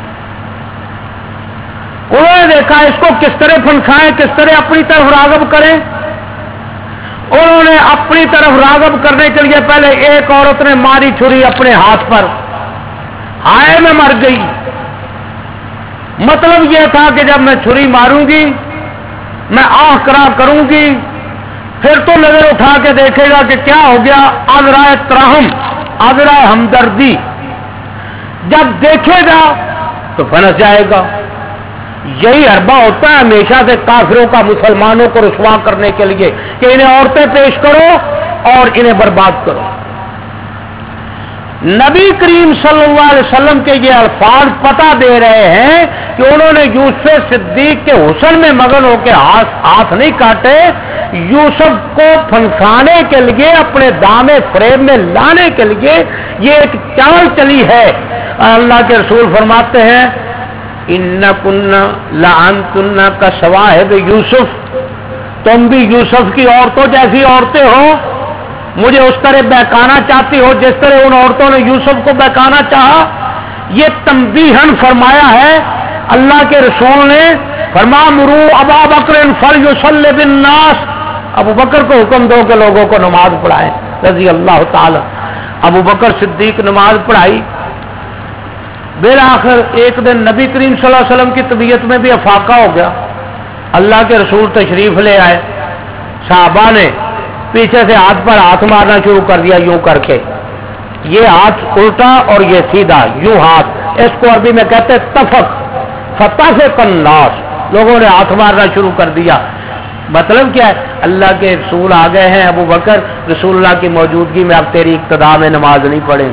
انہوں نے دیکھا اس کو کس طرح پھنسائیں، کس طرح اپنی طرف راغب کریں۔ انہوں نے اپنی طرف راغب کرنے کے لیے پہلے ایک عورت نے ماری چھری اپنے ہاتھ پر، ہائے میں مر گئی۔ مطلب یہ تھا کہ جب میں چھری ماروں گی، میں آہ کرا کروں گی، پھر تو نظر اٹھا کے دیکھے گا کہ کیا ہو گیا، عذرائے ترحم، عذرائے ہمدردی، جب دیکھے گا تو پھنس جائے گا۔ یہی حربہ ہوتا ہے ہمیشہ سے کافروں کا مسلمانوں کو رسوا کرنے کے لیے کہ انہیں عورتیں پیش کرو اور انہیں برباد کرو۔ نبی کریم صلی اللہ علیہ وسلم کے یہ الفاظ پتہ دے رہے ہیں کہ انہوں نے یوسف صدیق کے حسن میں مگن ہو کے ہاتھ ہاتھ نہیں کاٹے، یوسف کو پھنسانے کے لیے، اپنے دامے فریب میں لانے کے لیے یہ ایک چال چلی ہے۔ اللہ کے رسول فرماتے ہیں اِنَّكُنَّ لَأَنتُنَّ كَشَوَاهِبِ یوسف، تم بھی یوسف کی عورتوں جیسی عورتیں ہو، مجھے اس طرح بہکانا چاہتی ہو جس طرح ان عورتوں نے یوسف کو بہکانا چاہا۔ یہ تنبیہن فرمایا ہے اللہ کے رسول نے، فرمایا مرو ابا بکر فلیصلی بالناس، ابو بکر کو حکم دو کہ لوگوں کو نماز پڑھائیں رضی اللہ تعالی۔ ابو بکر صدیق نماز پڑھائی۔ بالآخر ایک دن نبی کریم صلی اللہ علیہ وسلم کی طبیعت میں بھی افاقہ ہو گیا، اللہ کے رسول تشریف لے آئے، صحابہ نے پیچھے سے ہاتھ پر ہاتھ مارنا شروع کر دیا، یوں کر کے، یہ ہاتھ الٹا اور یہ سیدھا، یوں ہاتھ، اس کو عربی میں کہتے ہیں تفق، فتح سے کناس، لوگوں نے ہاتھ مارنا شروع کر دیا۔ مطلب کیا ہے؟ اللہ کے رسول آ گئے ہیں، ابو بکر رسول اللہ کی موجودگی میں اب تیری اقتدا میں نماز نہیں پڑھیں۔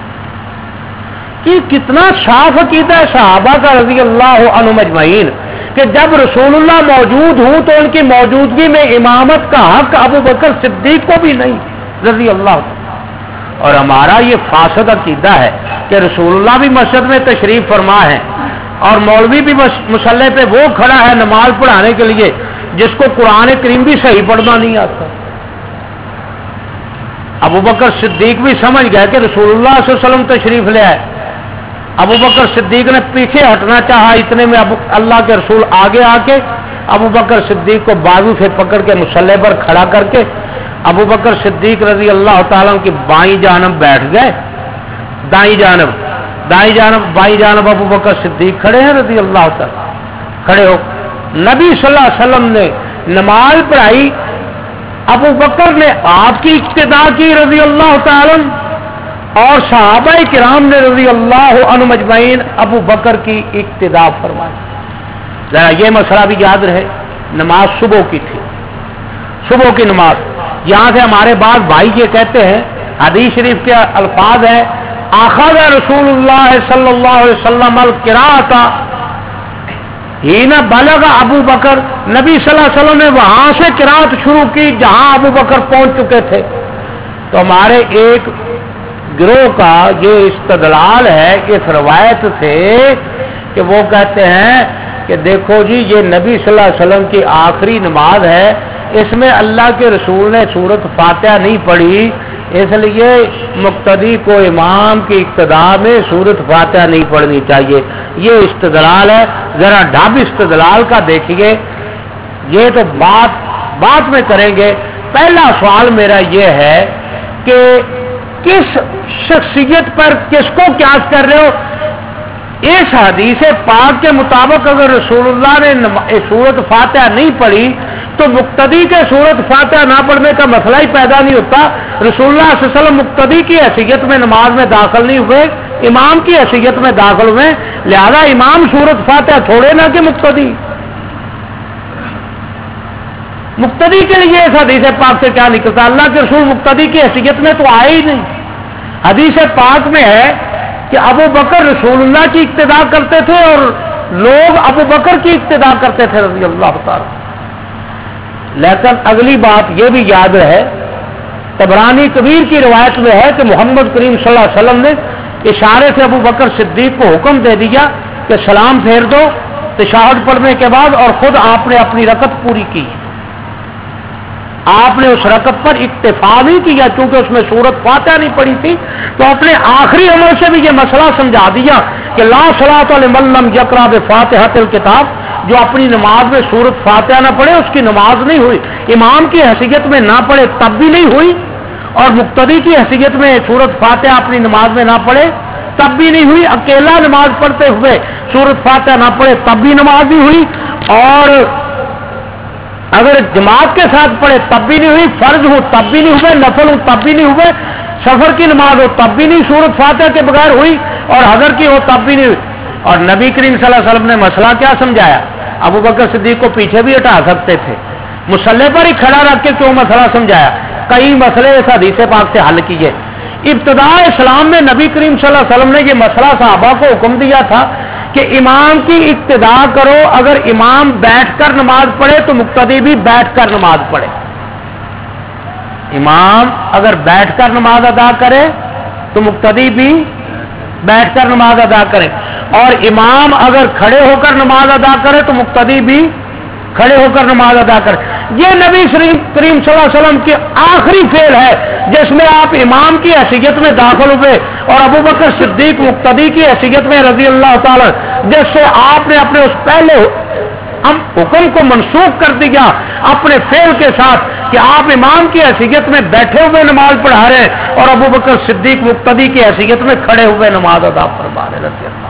کہ کتنا صاف عقیدہ ہے صحابہ کا رضی اللہ عنہم اجمعین کہ جب رسول اللہ موجود ہوں تو ان کی موجودگی میں امامت کا حق ابو بکر صدیق کو بھی نہیں رضی اللہ عنہ۔ اور ہمارا یہ فاسد عقیدہ ہے کہ رسول اللہ بھی مسجد میں تشریف فرما ہے اور مولوی بھی مصلی پہ وہ کھڑا ہے نماز پڑھانے کے لیے جس کو قرآن کریم بھی صحیح پڑھنا نہیں آتا۔ ابو بکر صدیق بھی سمجھ گئے کہ رسول اللہ صلی اللہ علیہ وسلم تشریف لے آئے۔ ابو بکر صدیق نے پیچھے ہٹنا چاہا، اتنے میں ابو اللہ کے رسول آگے آ کے ابو بکر صدیق کو بازو سے پکڑ کے مصلی پر کھڑا کر کے ابو بکر صدیق رضی اللہ تعالیٰ کی بائیں جانب بیٹھ گئے، دائیں جانب دائیں جانب بائیں جانب ابو بکر صدیق کھڑے ہیں رضی اللہ تعالیٰ، کھڑے ہو نبی صلی اللہ علیہ وسلم نے نماز پڑھائی، ابو بکر نے آپ کی اقتدا کی رضی اللہ تعالیٰ اور صحابہ کرام نے رضی اللہ عنہم اجمعین ابو بکر کی اقتدا فرمائی۔ ذرا یہ مسئلہ بھی یاد رہے، نماز صبح کی تھی، صبح کی نماز۔ یہاں سے ہمارے بعض بھائی یہ کہتے ہیں، حدیث شریف کے الفاظ ہیں اخذ رسول اللہ صلی اللہ علیہ وسلم القراءۃ حین بلغ ابو بکر، نبی صلی اللہ علیہ وسلم نے وہاں سے قراءت شروع کی جہاں ابو بکر پہنچ چکے تھے۔ تو ہمارے ایک گروہ کا یہ استدلال ہے اس روایت سے کہ وہ کہتے ہیں کہ دیکھو جی یہ نبی صلی اللہ علیہ وسلم کی آخری نماز ہے، اس میں اللہ کے رسول نے سورت فاتحہ نہیں پڑھی، اس لیے مقتدی کو امام کی اقتدا میں سورت فاتحہ نہیں پڑھنی چاہیے۔ یہ استدلال ہے، ذرا ڈھب استدلال کا دیکھیے، یہ تو بات بات میں کریں گے۔ پہلا سوال میرا یہ ہے کہ کس شخصیت پر کس کو قیاس کر رہے ہو؟ اس حدیث پاک کے مطابق اگر رسول اللہ نے سورت فاتحہ نہیں پڑھی تو مقتدی کے سورت فاتحہ نہ پڑھنے کا مسئلہ ہی پیدا نہیں ہوتا۔ رسول اللہ صلی اللہ علیہ وسلم مقتدی کی حیثیت میں نماز میں داخل نہیں ہوئے، امام کی حیثیت میں داخل ہوئے، لہذا امام سورت فاتحہ چھوڑے نہ کہ مقتدی مقتدی کے لیے اس حدیث پاک سے کیا نکلتا؟ اللہ کے رسول مقتدی کی حیثیت میں تو آئے ہی نہیں۔ حدیث پاک میں ہے کہ ابو بکر رسول اللہ کی اقتدا کرتے تھے اور لوگ ابو بکر کی اقتدا کرتے تھے رضی اللہ تعالی۔ لیکن اگلی بات یہ بھی یاد رہے، طبرانی کبیر کی روایت میں ہے کہ محمد کریم صلی اللہ علیہ وسلم نے اشارے سے ابو بکر صدیق کو حکم دے دیا کہ سلام پھیر دو تشہد پڑھنے کے بعد، اور خود آپ نے اپنی رکعت پوری کی۔ آپ نے اس رکعت پر اکتفا نہیں کیا چونکہ اس میں سورت فاتحہ نہیں پڑھی تھی، تو اپنے آخری عمل سے بھی یہ مسئلہ سمجھا دیا کہ لا صلاۃ لمن لم یقرأ بفاتحۃ الکتاب، جو اپنی نماز میں سورت فاتحہ نہ پڑھے اس کی نماز نہیں ہوئی، امام کی حیثیت میں نہ پڑھے تب بھی نہیں ہوئی، اور مقتدی کی حیثیت میں سورت فاتحہ اپنی نماز میں نہ پڑھے تب بھی نہیں ہوئی، اکیلا نماز پڑھتے ہوئے سورت فاتحہ نہ پڑھے تب بھی نماز نہیں ہوئی، اور اگر جماعت کے ساتھ پڑھے تب بھی نہیں ہوئی، فرض ہو تب بھی نہیں ہوئے، نفل ہو تب بھی نہیں ہوئے، سفر کی نماز ہو تب بھی نہیں سورت فاتحہ کے بغیر ہوئی، اور حضر کی ہو تب بھی نہیں ہوئی۔ اور نبی کریم صلی اللہ علیہ وسلم نے مسئلہ کیا سمجھایا؟ ابو بکر صدیق کو پیچھے بھی ہٹا سکتے تھے، مصلی پر ہی کھڑا رکھ کے کیوں مسئلہ سمجھایا؟ کئی مسئلے اس حدیث پاک سے حل کیے۔ ابتداء اسلام میں نبی کریم صلی اللہ علیہ وسلم نے یہ مسئلہ صحابہ کو حکم دیا تھا کہ امام کی اقتداء کرو، اگر امام بیٹھ کر نماز پڑھے تو مقتدی بھی بیٹھ کر نماز پڑھے، امام اگر بیٹھ کر نماز ادا کرے تو مقتدی بھی بیٹھ کر نماز ادا کرے، اور امام اگر کھڑے ہو کر نماز ادا کرے تو مقتدی بھی کھڑے ہو کر نماز ادا کرے۔ یہ نبی کریم صلی اللہ علیہ وسلم کی آخری فعل ہے جس میں آپ امام کی حیثیت میں داخل ہوئے، اور ابو بکر صدیق مقتدی کی حیثیت میں رضی اللہ تعالی، جس سے آپ نے اپنے اس پہلے حکم کو منسوخ کر دیا اپنے فعل کے ساتھ کہ آپ امام کی حیثیت میں بیٹھے ہوئے نماز پڑھا رہے ہیں، اور ابو بکر صدیق مقتدی کی حیثیت میں کھڑے ہوئے نماز ادا فرما رہے رضی اللہ۔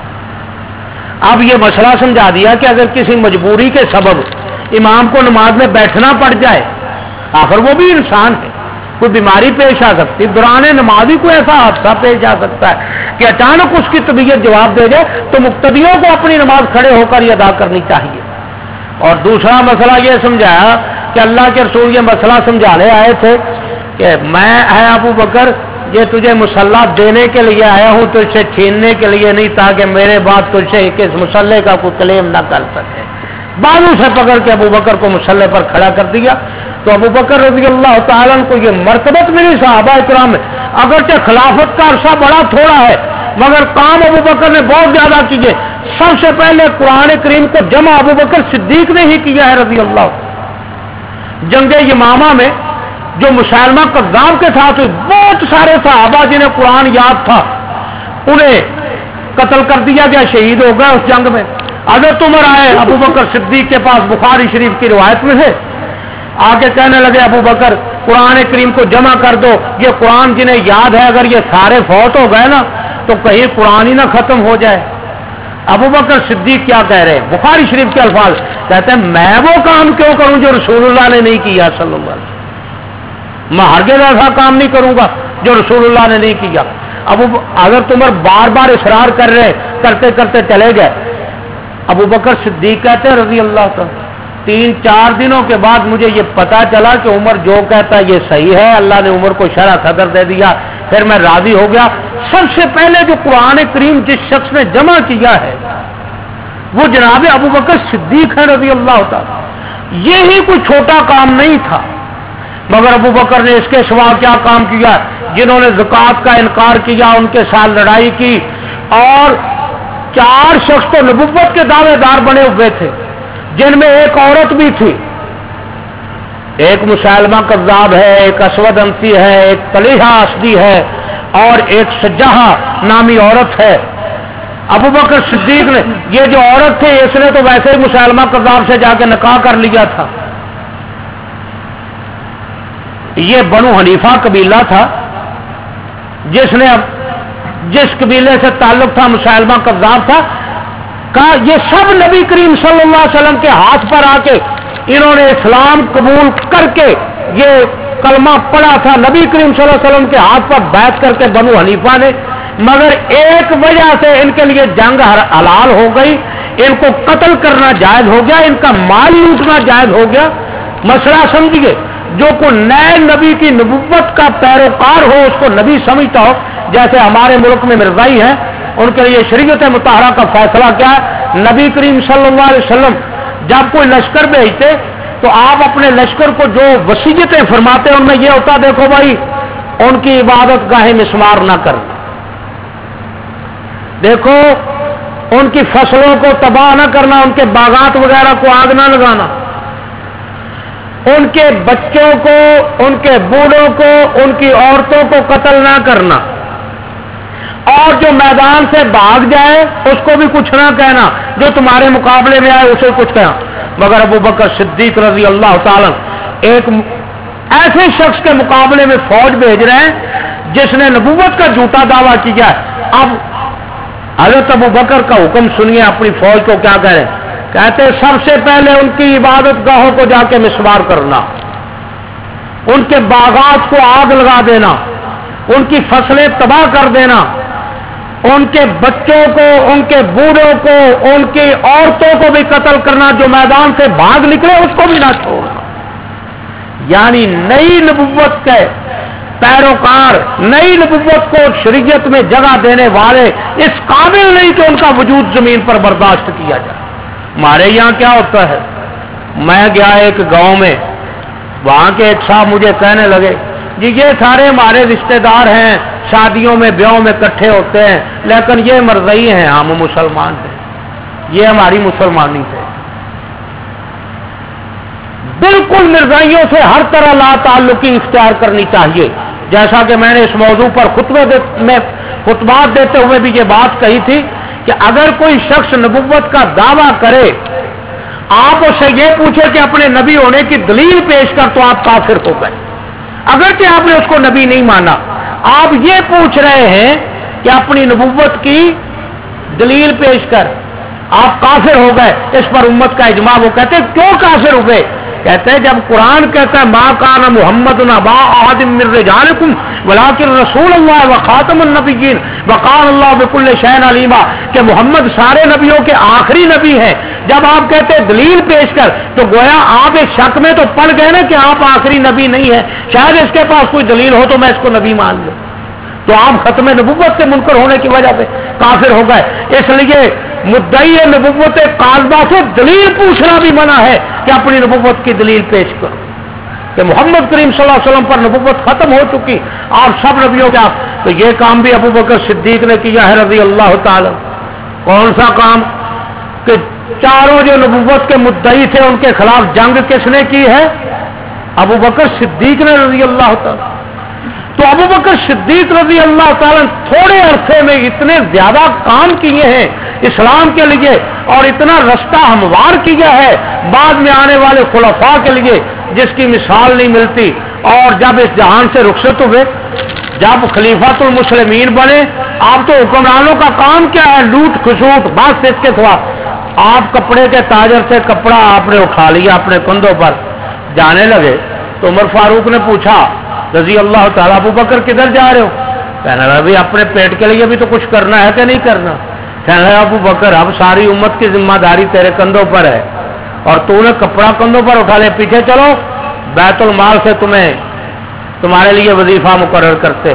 اب یہ مسئلہ سمجھا دیا کہ اگر کسی مجبوری کے سبب امام کو نماز میں بیٹھنا پڑ جائے، آخر وہ بھی انسان ہے، کوئی بیماری پیش آ سکتی، دوران نماز ہی کوئی ایسا حادثہ پیش آ سکتا ہے کہ اچانک اس کی طبیعت جواب دے جائے، تو مقتدیوں کو اپنی نماز کھڑے ہو کر یہ ادا کرنی چاہیے۔ اور دوسرا مسئلہ یہ سمجھایا کہ اللہ کے رسول یہ مسئلہ سمجھانے آئے تھے کہ میں ہے ابو بکر یہ تجھے مسلح دینے کے لیے آیا ہوں، تجھ سے چھیننے کے لیے نہیں، تاکہ میرے بعد تجھ سے اس مسلح کا کوئی کلیم نہ کر سکے۔ بازو سے پکڑ کے ابو بکر کو مسلح پر کھڑا کر دیا، تو ابو بکر رضی اللہ تعالیٰ عنہ کو یہ مرتبت ملی صحابہ کرام میں، اگرچہ خلافت کا عرصہ بڑا تھوڑا ہے مگر کام ابو بکر نے بہت زیادہ کیے۔ سب سے پہلے قرآن کریم کو جمع ابو بکر صدیق نے ہی کیا ہے رضی اللہ۔ جنگ یمامہ میں جو مسلمہ کذاب کے ساتھ ہوئی، بہت سارے صحابہ جنہیں قرآن یاد تھا انہیں قتل کر دیا گیا، شہید ہو گئے اس جنگ میں۔ حضرت عمر آئے ابو بکر صدیق کے پاس، بخاری شریف کی روایت میں ہے، آگے کہنے لگے ابو بکر قرآن کریم کو جمع کر دو، یہ قرآن جنہیں یاد ہے اگر یہ سارے فوت ہو گئے نا تو کہیں قرآن ہی نہ ختم ہو جائے۔ ابو بکر صدیق کیا کہہ رہے ہیں؟ بخاری شریف کے الفاظ کہتے ہیں میں وہ کام کیوں کروں جو رسول اللہ نے نہیں کیا صلی اللہ علیہ وسلم، میں ہرگز ایسا کام نہیں کروں گا جو رسول اللہ نے نہیں کیا۔ ابو حضرت عمر بار بار اصرار کر رہے کرتے کرتے چلے گئے۔ ابو بکر صدیق کہتے ہیں رضی اللہ تعالی، تین چار دنوں کے بعد مجھے یہ پتا چلا کہ عمر جو کہتا ہے یہ صحیح ہے، اللہ نے عمر کو شرح صدر دے دیا، پھر میں راضی ہو گیا۔ سب سے پہلے جو قرآن کریم جس شخص نے جمع کیا ہے وہ جناب ابو بکر صدیق ہے رضی اللہ تعالی۔ یہی کوئی چھوٹا کام نہیں تھا، مگر ابو بکر نے اس کے سوا کیا کام کیا؟ جنہوں نے زکوٰۃ کا انکار کیا ان کے ساتھ لڑائی کی، اور چار شخص تو نبوت کے دعوے دار بنے ہوئے تھے جن میں ایک عورت بھی تھی، ایک مسلمہ کذاب ہے، ایک اسود انسی ہے، ایک طلیحہ اسدی ہے، اور ایک سجاہا نامی عورت ہے۔ ابو بکر صدیق نے یہ جو عورت تھی اس نے تو ویسے ہی مسلمہ کذاب سے جا کے نکاح کر لیا تھا۔ یہ بنو حنیفہ قبیلہ تھا جس نے جس قبیلے سے تعلق تھا مسلمہ کذاب تھا، کہا یہ سب نبی کریم صلی اللہ علیہ وسلم کے ہاتھ پر آ کے انہوں نے اسلام قبول کر کے یہ کلمہ پڑھا تھا نبی کریم صلی اللہ علیہ وسلم کے ہاتھ پر بیعت کر کے بنو حنیفہ نے، مگر ایک وجہ سے ان کے لیے جنگ حلال ہو گئی، ان کو قتل کرنا جائز ہو گیا، ان کا مال لوٹنا جائز ہو گیا۔ مسئلہ سمجھیے، جو کوئی نئے نبی کی نبوت کا پیروکار ہو اس کو نبی سمجھتا ہو، جیسے ہمارے ملک میں مرزائی ہیں، ان کے لیے شریعت مطہرہ کا فیصلہ کیا ہے؟ نبی کریم صلی اللہ علیہ وسلم جب کوئی لشکر بھیجتے تو آپ اپنے لشکر کو جو وصیتیں فرماتے ان میں یہ ہوتا دیکھو بھائی ان کی عبادت گاہیں مسمار نہ کر، دیکھو ان کی فصلوں کو تباہ نہ کرنا، ان کے باغات وغیرہ کو آگ نہ لگانا، ان کے بچوں کو، ان کے بوڑھوں کو، ان کی عورتوں کو قتل نہ کرنا، اور جو میدان سے بھاگ جائے اس کو بھی کچھ نہ کہنا، جو تمہارے مقابلے میں آئے اسے کچھ کہنا۔ مگر ابو بکر صدیق رضی اللہ تعالی ایک ایسے شخص کے مقابلے میں فوج بھیج رہے ہیں جس نے نبوت کا جھوٹا دعویٰ کیا ہے۔ اب حضرت ابو بکر کا حکم سنیے، اپنی فوج کو کیا کہہ رہے ہیں؟ کہتے سب سے پہلے ان کی عبادت گاہوں کو جا کے مسمار کرنا، ان کے باغات کو آگ لگا دینا، ان کی فصلیں تباہ کر دینا، ان کے بچوں کو، ان کے بوڑھوں کو، ان کی عورتوں کو بھی قتل کرنا، جو میدان سے بھاگ نکلے اس کو بھی نہ چھوڑنا۔ یعنی نئی نبوت کے پیروکار، نئی نبوت کو شریعت میں جگہ دینے والے اس قابل نہیں کہ ان کا وجود زمین پر برداشت کیا جائے۔ ہمارے یہاں کیا ہوتا ہے، میں گیا ایک گاؤں میں، وہاں کے ایک صاحب مجھے کہنے لگے جی یہ سارے ہمارے رشتہ دار ہیں، شادیوں میں بیاہوں میں اکٹھے ہوتے ہیں، لیکن یہ مرزئی ہیں، ہم مسلمان ہیں، یہ ہماری مسلمانی ہے۔ بالکل مرزائیوں سے ہر طرح لا تعلقی اختیار کرنی چاہیے، جیسا کہ میں نے اس موضوع پر خطبے میں خطبات دیتے ہوئے بھی یہ بات کہی تھی کہ اگر کوئی شخص نبوت کا دعویٰ کرے، آپ اس سے یہ پوچھے کہ اپنے نبی ہونے کی دلیل پیش کر، تو آپ کافر ہو گئے۔ اگرچہ آپ نے اس کو نبی نہیں مانا، آپ یہ پوچھ رہے ہیں کہ اپنی نبوت کی دلیل پیش کر، آپ کافر ہو گئے۔ اس پر امت کا اجماع۔ وہ کہتے ہیں کیوں کافر ہو گئے؟ کہتے ہیں جب قرآن کہتا ہے ما کان محمد نبا احد من رجالکم ولکن رسول اللہ وخاتم النبیین وقال اللہ بکل شیء علیما، کہ محمد سارے نبیوں کے آخری نبی ہیں۔ جب آپ کہتے ہیں دلیل پیش کر، تو گویا آپ ایک شک میں تو پڑ گئے نا کہ آپ آخری نبی نہیں ہیں، شاید اس کے پاس کوئی دلیل ہو تو میں اس کو نبی مان لوں، تو آپ ختم نبوت سے منکر ہونے کی وجہ سے کافر ہو گئے۔ اس لیے مدعی نبوت کاذبہ سے دلیل پوچھنا بھی منع ہے کہ اپنی نبوت کی دلیل پیش کرو کہ محمد کریم صلی اللہ علیہ وسلم پر نبوت ختم ہو چکی، آپ سب نبیوں کے آپ۔ تو یہ کام بھی ابو بکر صدیق نے کیا ہے رضی اللہ تعالی۔ کون سا کام؟ کہ چاروں جو نبوت کے مدعی تھے ان کے خلاف جنگ کس نے کی ہے؟ ابو بکر صدیق نے رضی اللہ تعالی۔ تو ابو بکر صدیق رضی اللہ تعالیٰ تھوڑے عرصے میں اتنے زیادہ کام کیے ہیں اسلام کے لیے، اور اتنا رستہ ہموار کیا ہے بعد میں آنے والے خلفاء کے لیے جس کی مثال نہیں ملتی۔ اور جب اس جہان سے رخصت ہوئے، جب خلیفۃ المسلمین بنے، آپ تو حکمرانوں کا کام کیا ہے؟ لوٹ کھسوٹ، بس اس کے سوا۔ آپ کپڑے کے تاجر سے کپڑا آپ نے اٹھا لیا اپنے کندھوں پر، جانے لگے تو عمر فاروق نے پوچھا رضی اللہ تعالیٰ ابو بکر کدھر جا رہے ہو؟ کہنے لگا بھی اپنے پیٹ کے لیے بھی تو کچھ کرنا ہے کہ نہیں کرنا؟ کہنے لگا ابو بکر اب ساری امت کی ذمہ داری تیرے کندھوں پر ہے، اور تو نے کپڑا کندھوں پر اٹھا لے، پیچھے چلو، بیت المال سے تمہیں تمہارے لیے وظیفہ مقرر کرتے۔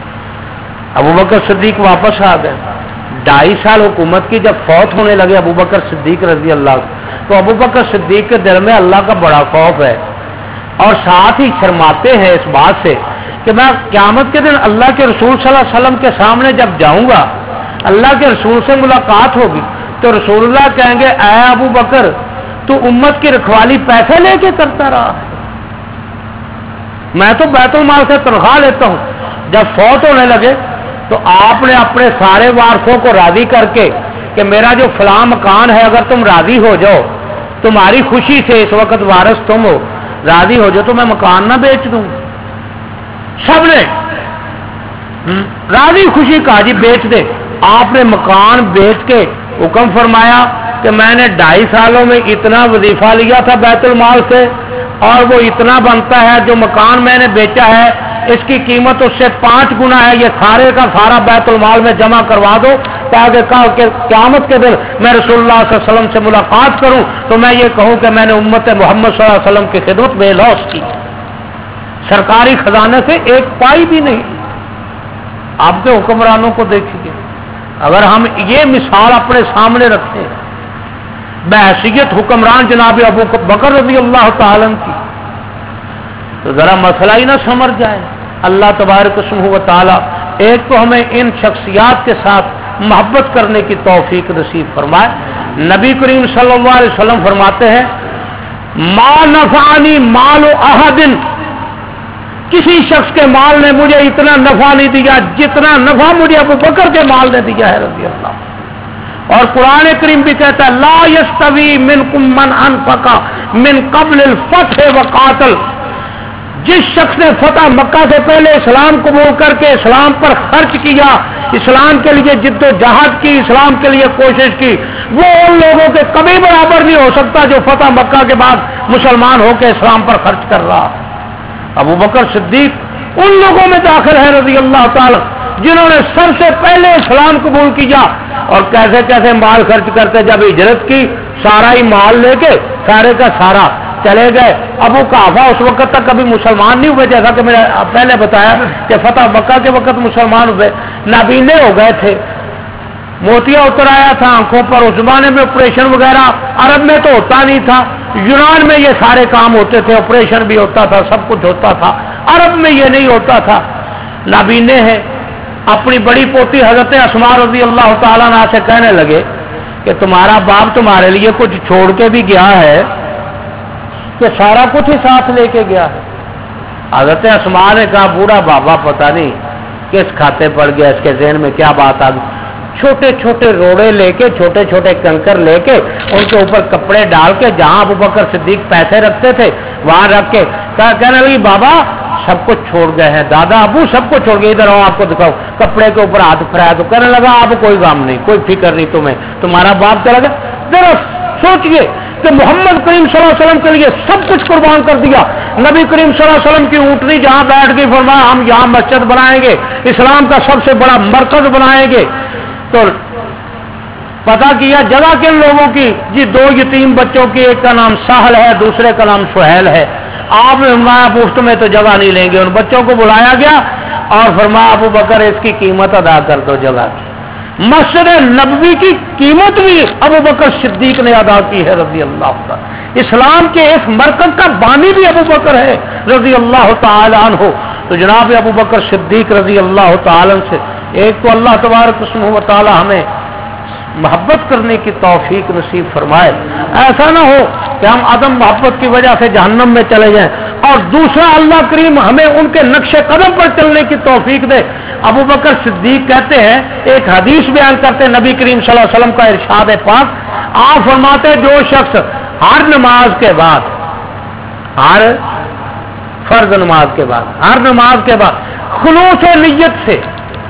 ابو بکر صدیق واپس آ گئے۔ ڈھائی سال حکومت کی جب فوت ہونے لگے ابو بکر صدیق رضی اللہ، تو ابو بکر صدیق کے دل میں اللہ کا بڑا خوف ہے، اور ساتھ ہی شرماتے ہیں اس بات سے کہ میں قیامت کے دن اللہ کے رسول صلی اللہ علیہ وسلم کے سامنے جب جاؤں گا، اللہ کے رسول سے ملاقات ہوگی، تو رسول اللہ کہیں گے اے ابو بکر تو امت کی رکھوالی پیسے لے کے کرتا رہا ہے، میں تو بیت المال سے تنخواہ لیتا ہوں۔ جب فوت ہونے لگے تو آپ نے اپنے سارے وارثوں کو راضی کر کے کہ میرا جو فلاں مکان ہے اگر تم راضی ہو جاؤ، تمہاری خوشی سے، اس وقت وارث تم ہو، راضی ہو جاؤ تو میں مکان نہ بیچ دوں۔ سب نے راضی خوشی کہا جی بیچ دے۔ آپ نے مکان بیچ کے حکم فرمایا کہ میں نے ڈھائی سالوں میں اتنا وظیفہ لیا تھا بیت المال سے، اور وہ اتنا بنتا ہے، جو مکان میں نے بیچا ہے اس کی قیمت اس سے پانچ گنا ہے، یہ سارے کا سارا بیت المال میں جمع کروا دو، تاکہ کہ قیامت کے دن میں رسول اللہ صلی اللہ علیہ وسلم سے ملاقات کروں تو میں یہ کہوں کہ میں نے امت محمد صلی اللہ علیہ وسلم کی خدمت بے لوث کی، سرکاری خزانے سے ایک پائی بھی نہیں۔ آپ کے حکمرانوں کو دیکھیے، اگر ہم یہ مثال اپنے سامنے رکھتے ہیں بحیثیت حکمران جناب ابو بکر رضی اللہ تعالیٰ کی، تو ذرا مسئلہ ہی نہ سمجھ جائے۔ اللہ تبارک و تعالی ایک تو ہمیں ان شخصیات کے ساتھ محبت کرنے کی توفیق نصیب فرمائے۔ نبی کریم صلی اللہ علیہ وسلم فرماتے ہیں ما نفعنی مال احد، کسی شخص کے مال نے مجھے اتنا نفع نہیں دیا جتنا نفع مجھے ابو بکر کے مال نے دیا ہے رضی اللہ۔ اور قرآن کریم بھی کہتا ہے لا یستوی منکم من انفق من قبل الفتح وقاتل، جس شخص نے فتح مکہ سے پہلے اسلام قبول کر کے اسلام پر خرچ کیا، اسلام کے لیے جد و جہاد کی، اسلام کے لیے کوشش کی، وہ ان لوگوں کے کبھی برابر نہیں ہو سکتا جو فتح مکہ کے بعد مسلمان ہو کے اسلام پر خرچ کر رہا۔ ابو بکر صدیق ان لوگوں میں داخل ہے رضی اللہ تعالی جنہوں نے سب سے پہلے اسلام قبول کیا، اور کیسے کیسے مال خرچ کرتے، جب ہجرت کی سارا ہی مال لے کے سارے کا سارا چلے گئے۔ ابو قحافہ اس وقت تک کبھی مسلمان نہیں ہوئے، جیسا کہ میں نے پہلے بتایا کہ فتح مکہ کے وقت مسلمان ہوئے، نابینے ہو گئے تھے، موتیا اتر آیا تھا آنکھوں پر، اس زمانے میں آپریشن وغیرہ عرب میں تو ہوتا نہیں تھا، یونان میں یہ سارے کام ہوتے تھے، آپریشن بھی ہوتا تھا، سب کچھ ہوتا تھا، عرب میں یہ نہیں ہوتا تھا، نابینے ہیں۔ اپنی بڑی پوتی حضرت اسماء رضی اللہ تعالیٰ عنہا سے کہنے لگے کہ تمہارا باپ تمہارے لیے کچھ چھوڑ کے بھی گیا ہے کہ سارا کچھ ہی ساتھ لے کے گیا ہے؟ حضرت اسماء نے کہا بوڑھا بابا پتہ نہیں کس کھاتے پڑ گیا، اس کے ذہن میں کیا بات آ گئی، چھوٹے چھوٹے روڑے لے کے، چھوٹے چھوٹے کنکر لے کے، ان کے اوپر کپڑے ڈال کے، جہاں ابو بکر صدیق پیسے رکھتے تھے وہاں رکھ کے کہنے لگی بابا سب کچھ چھوڑ گئے ہیں، دادا ابو سب کچھ چھوڑ گئے، ادھر آؤ آپ کو دکھاؤ، کپڑے کے اوپر ہاتھ پھیلایا تو کہنے لگا اب کوئی غم نہیں، کوئی فکر نہیں تمہیں، تمہارا باپ چلا گیا۔ ذرا سوچئے کہ محمد کریم صلی اللہ علیہ وسلم کے لیے سب کچھ قربان کر دیا، نبی کریم صلی اللہ علیہ وسلم کی اونٹنی جہاں بیٹھ گئی فرمایا ہم یہاں مسجد بنائیں گے، اسلام کا سب سے بڑا مرکز بنائیں گے، تو پتا کیا جگہ کن لوگوں کی، جی دو یتیم بچوں کی، ایک کا نام ساحل ہے دوسرے کا نام سہیل ہے، آپ نے فرمایا مفت میں تو جگہ نہیں لیں گے، ان بچوں کو بلایا گیا اور فرمایا ابو بکر اس کی قیمت ادا کر دو جگہ کی۔ مسجد نبوی کی قیمت بھی ابو بکر صدیق نے ادا کی ہے رضی اللہ تعالی، اسلام کے اس مرکز کا بانی بھی ابو بکر ہے رضی اللہ تعالی عنہ۔ تو جناب ابو بکر صدیق رضی اللہ تعالی عنہ سے ایک تو اللہ تبارک و تعالی ہمیں محبت کرنے کی توفیق نصیب فرمائے، ایسا نہ ہو کہ ہم عدم محبت کی وجہ سے جہنم میں چلے جائیں، اور دوسرا اللہ کریم ہمیں ان کے نقش قدم پر چلنے کی توفیق دے۔ ابو بکر صدیق کہتے ہیں، ایک حدیث بیان کرتے ہیں نبی کریم صلی اللہ علیہ وسلم کا ارشاد پاک، آپ فرماتے جو شخص ہر نماز کے بعد، ہر فرض نماز کے بعد، ہر نماز کے بعد خلوص نیت سے،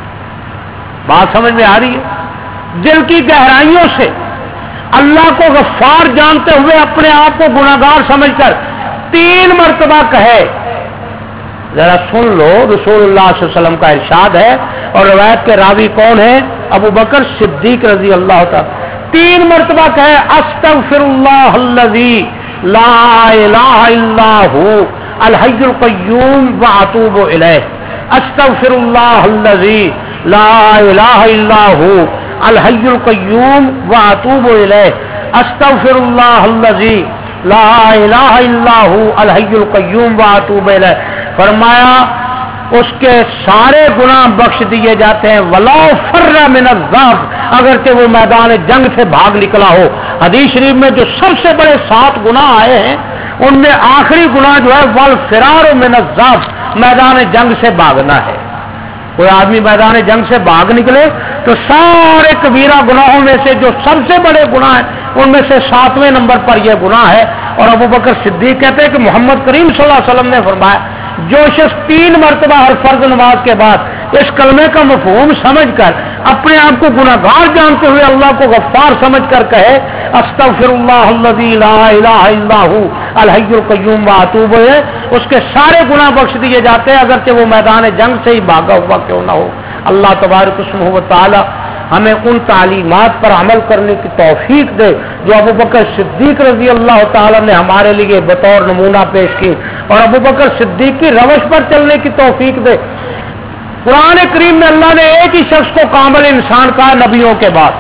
بات سمجھ میں آ رہی ہے، دل کی گہرائیوں سے اللہ کو غفار جانتے ہوئے اپنے آپ کو گناہگار سمجھ کر تین مرتبہ کہے، ذرا سن لو، رسول اللہ صلی اللہ علیہ وسلم کا ارشاد ہے، اور روایت کے راوی کون ہے؟ ابو بکر صدیق رضی اللہ تعالی، تین مرتبہ کہے استغفر اللہ الذی لا الہ الا هو الحی القیوم واتوب الیہ، استغفر اللہ الذی لا الہ الا هو الحی القیوم واتوب الیہ، استغفر اللہ الذی لا الہ الا هو الحی القیوم واتوب الیہ۔ فرمایا اس کے سارے گناہ بخش دیے جاتے ہیں، ولو فر من الضعف، اگرچہ وہ میدان جنگ سے بھاگ نکلا ہو۔ حدیث شریف میں جو سب سے بڑے سات گناہ آئے ہیں ان میں آخری گناہ جو ہے والفرار من الضعف، میدان جنگ سے بھاگنا ہے۔ کوئی آدمی میدان جنگ سے بھاگ نکلے تو سارے کبیرہ گناہوں میں سے جو سب سے بڑے گناہ ہیں ان میں سے ساتویں نمبر پر یہ گناہ ہے۔ اور ابو بکر صدیق کہتے ہیں کہ محمد کریم صلی اللہ علیہ وسلم نے فرمایا جو شخص تین مرتبہ ہر فرض نماز کے بعد اس کلمے کا مفہوم سمجھ کر اپنے آپ کو گناہگار جانتے ہوئے اللہ کو غفار سمجھ کر کہے استغفر اللہ الذی لا الہ الا هو الحی القیوم واتوب الیہ، اس کے سارے گناہ بخش دیے جاتے ہیں اگرچہ وہ میدان جنگ سے ہی بھاگا ہوا کیوں نہ ہو۔ اللہ تبارک و تعالی ہمیں ان تعلیمات پر عمل کرنے کی توفیق دے جو ابو بکر صدیق رضی اللہ تعالی نے ہمارے لیے بطور نمونہ پیش کی، اور ابو بکر صدیق کی روش پر چلنے کی توفیق دے۔ قرآن کریم میں اللہ نے ایک ہی شخص کو کامل انسان کہا نبیوں کے بعد،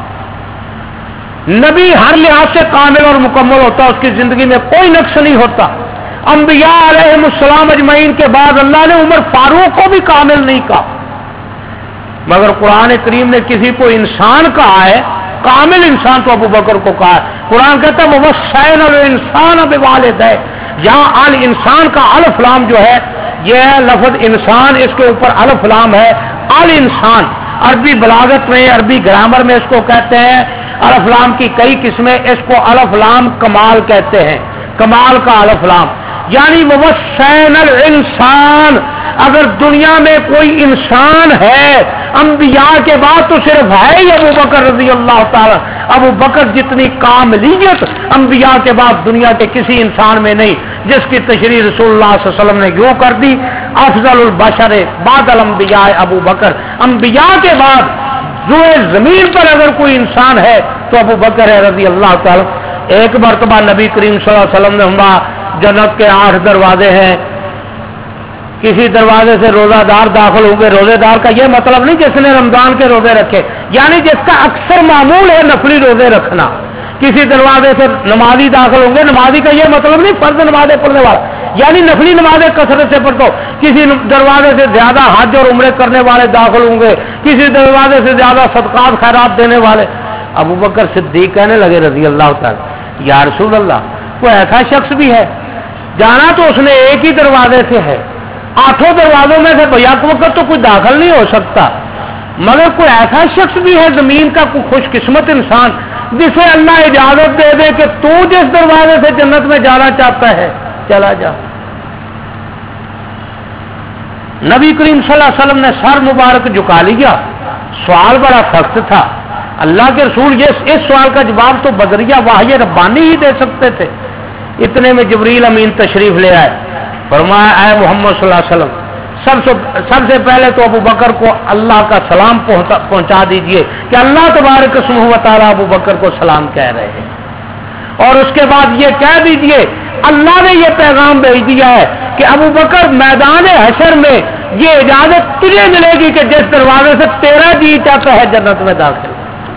نبی ہر لحاظ سے کامل اور مکمل ہوتا، اس کی زندگی میں کوئی نقص نہیں ہوتا۔ انبیاء علیہم السلام اجمعین کے بعد اللہ نے عمر فاروق کو بھی کامل نہیں کہا، مگر قرآن کریم نے کسی کو انسان کہا ہے، کامل انسان تو ابو بکر کو کہا ہے۔ قرآن کہتا ہے ووصینا الانسان بوالدیہ، یہاں ال انسان کا الف لام جو ہے یہ لفظ انسان، اس کے اوپر الف لام ہے، ال انسان۔ عربی بلاغت میں، عربی گرامر میں اس کو کہتے ہیں، الف لام کی کئی قسمیں، اس کو الف لام کمال کہتے ہیں، کمال کا الف لام، یعنی ووصینا الانسان۔ اگر دنیا میں کوئی انسان ہے انبیاء کے بعد تو صرف ہے ہی ابو بکر رضی اللہ تعالی۔ ابو بکر جتنی کاملیت انبیاء کے بعد دنیا کے کسی انسان میں نہیں، جس کی تشریح رسول اللہ صلی اللہ علیہ وسلم نے یوں کر دی، افضل البشر بعد الانبیاء ابو بکر، انبیاء کے بعد روئے زمین پر اگر کوئی انسان ہے تو ابو بکر ہے رضی اللہ تعالی۔ ایک مرتبہ نبی کریم صلی اللہ علیہ وسلم نے ہمارا جنت کے آٹھ دروازے ہیں، کسی دروازے سے روزہ دار داخل ہوں گے، روزے دار کا یہ مطلب نہیں جس نے رمضان کے روزے رکھے، یعنی جس کا اکثر معمول ہے نفلی روزے رکھنا۔ کسی دروازے سے نمازی داخل ہوں گے، نمازی کا یہ مطلب نہیں فرض نمازیں پڑھنے والا، یعنی نفلی نمازیں کثرت سے پڑھو۔ کسی دروازے سے زیادہ حج اور عمرے کرنے والے داخل ہوں گے، کسی دروازے سے زیادہ صدقات خیرات دینے والے۔ ابو بکر صدیق کہنے لگے رضی اللہ تعالی یا رسول اللہ، کوئی ایسا شخص بھی ہے، جانا تو اس نے ایک ہی دروازے سے ہے، آٹھوں دروازوں میں سے بیک وقت تو کوئی داخل نہیں ہو سکتا، مگر کوئی ایسا شخص بھی ہے زمین کا کوئی خوش قسمت انسان جسے اللہ اجازت دے دے کہ تو جس دروازے سے جنت میں جانا چاہتا ہے چلا جا۔ نبی کریم صلی اللہ علیہ وسلم نے سر مبارک جھکا لیا، سوال بڑا سخت تھا، اللہ کے رسول یہ اس سوال کا جواب تو بدریہ وحی ربانی ہی دے سکتے تھے۔ اتنے میں جبریل امین تشریف لے آئے، فرمایا اے محمد صلی اللہ علیہ وسلم، سب سے سب سے پہلے تو ابو بکر کو اللہ کا سلام پہنچا دیجئے کہ اللہ تبارک و تعالیٰ ابو بکر کو سلام کہہ رہے ہیں، اور اس کے بعد یہ کہہ دیجئے اللہ نے یہ پیغام بھیج دیا ہے کہ ابو بکر میدان حشر میں یہ اجازت تجھے ملے گی کہ جس دروازے سے تیرا جی چاہتا ہے جنت میں داخل۔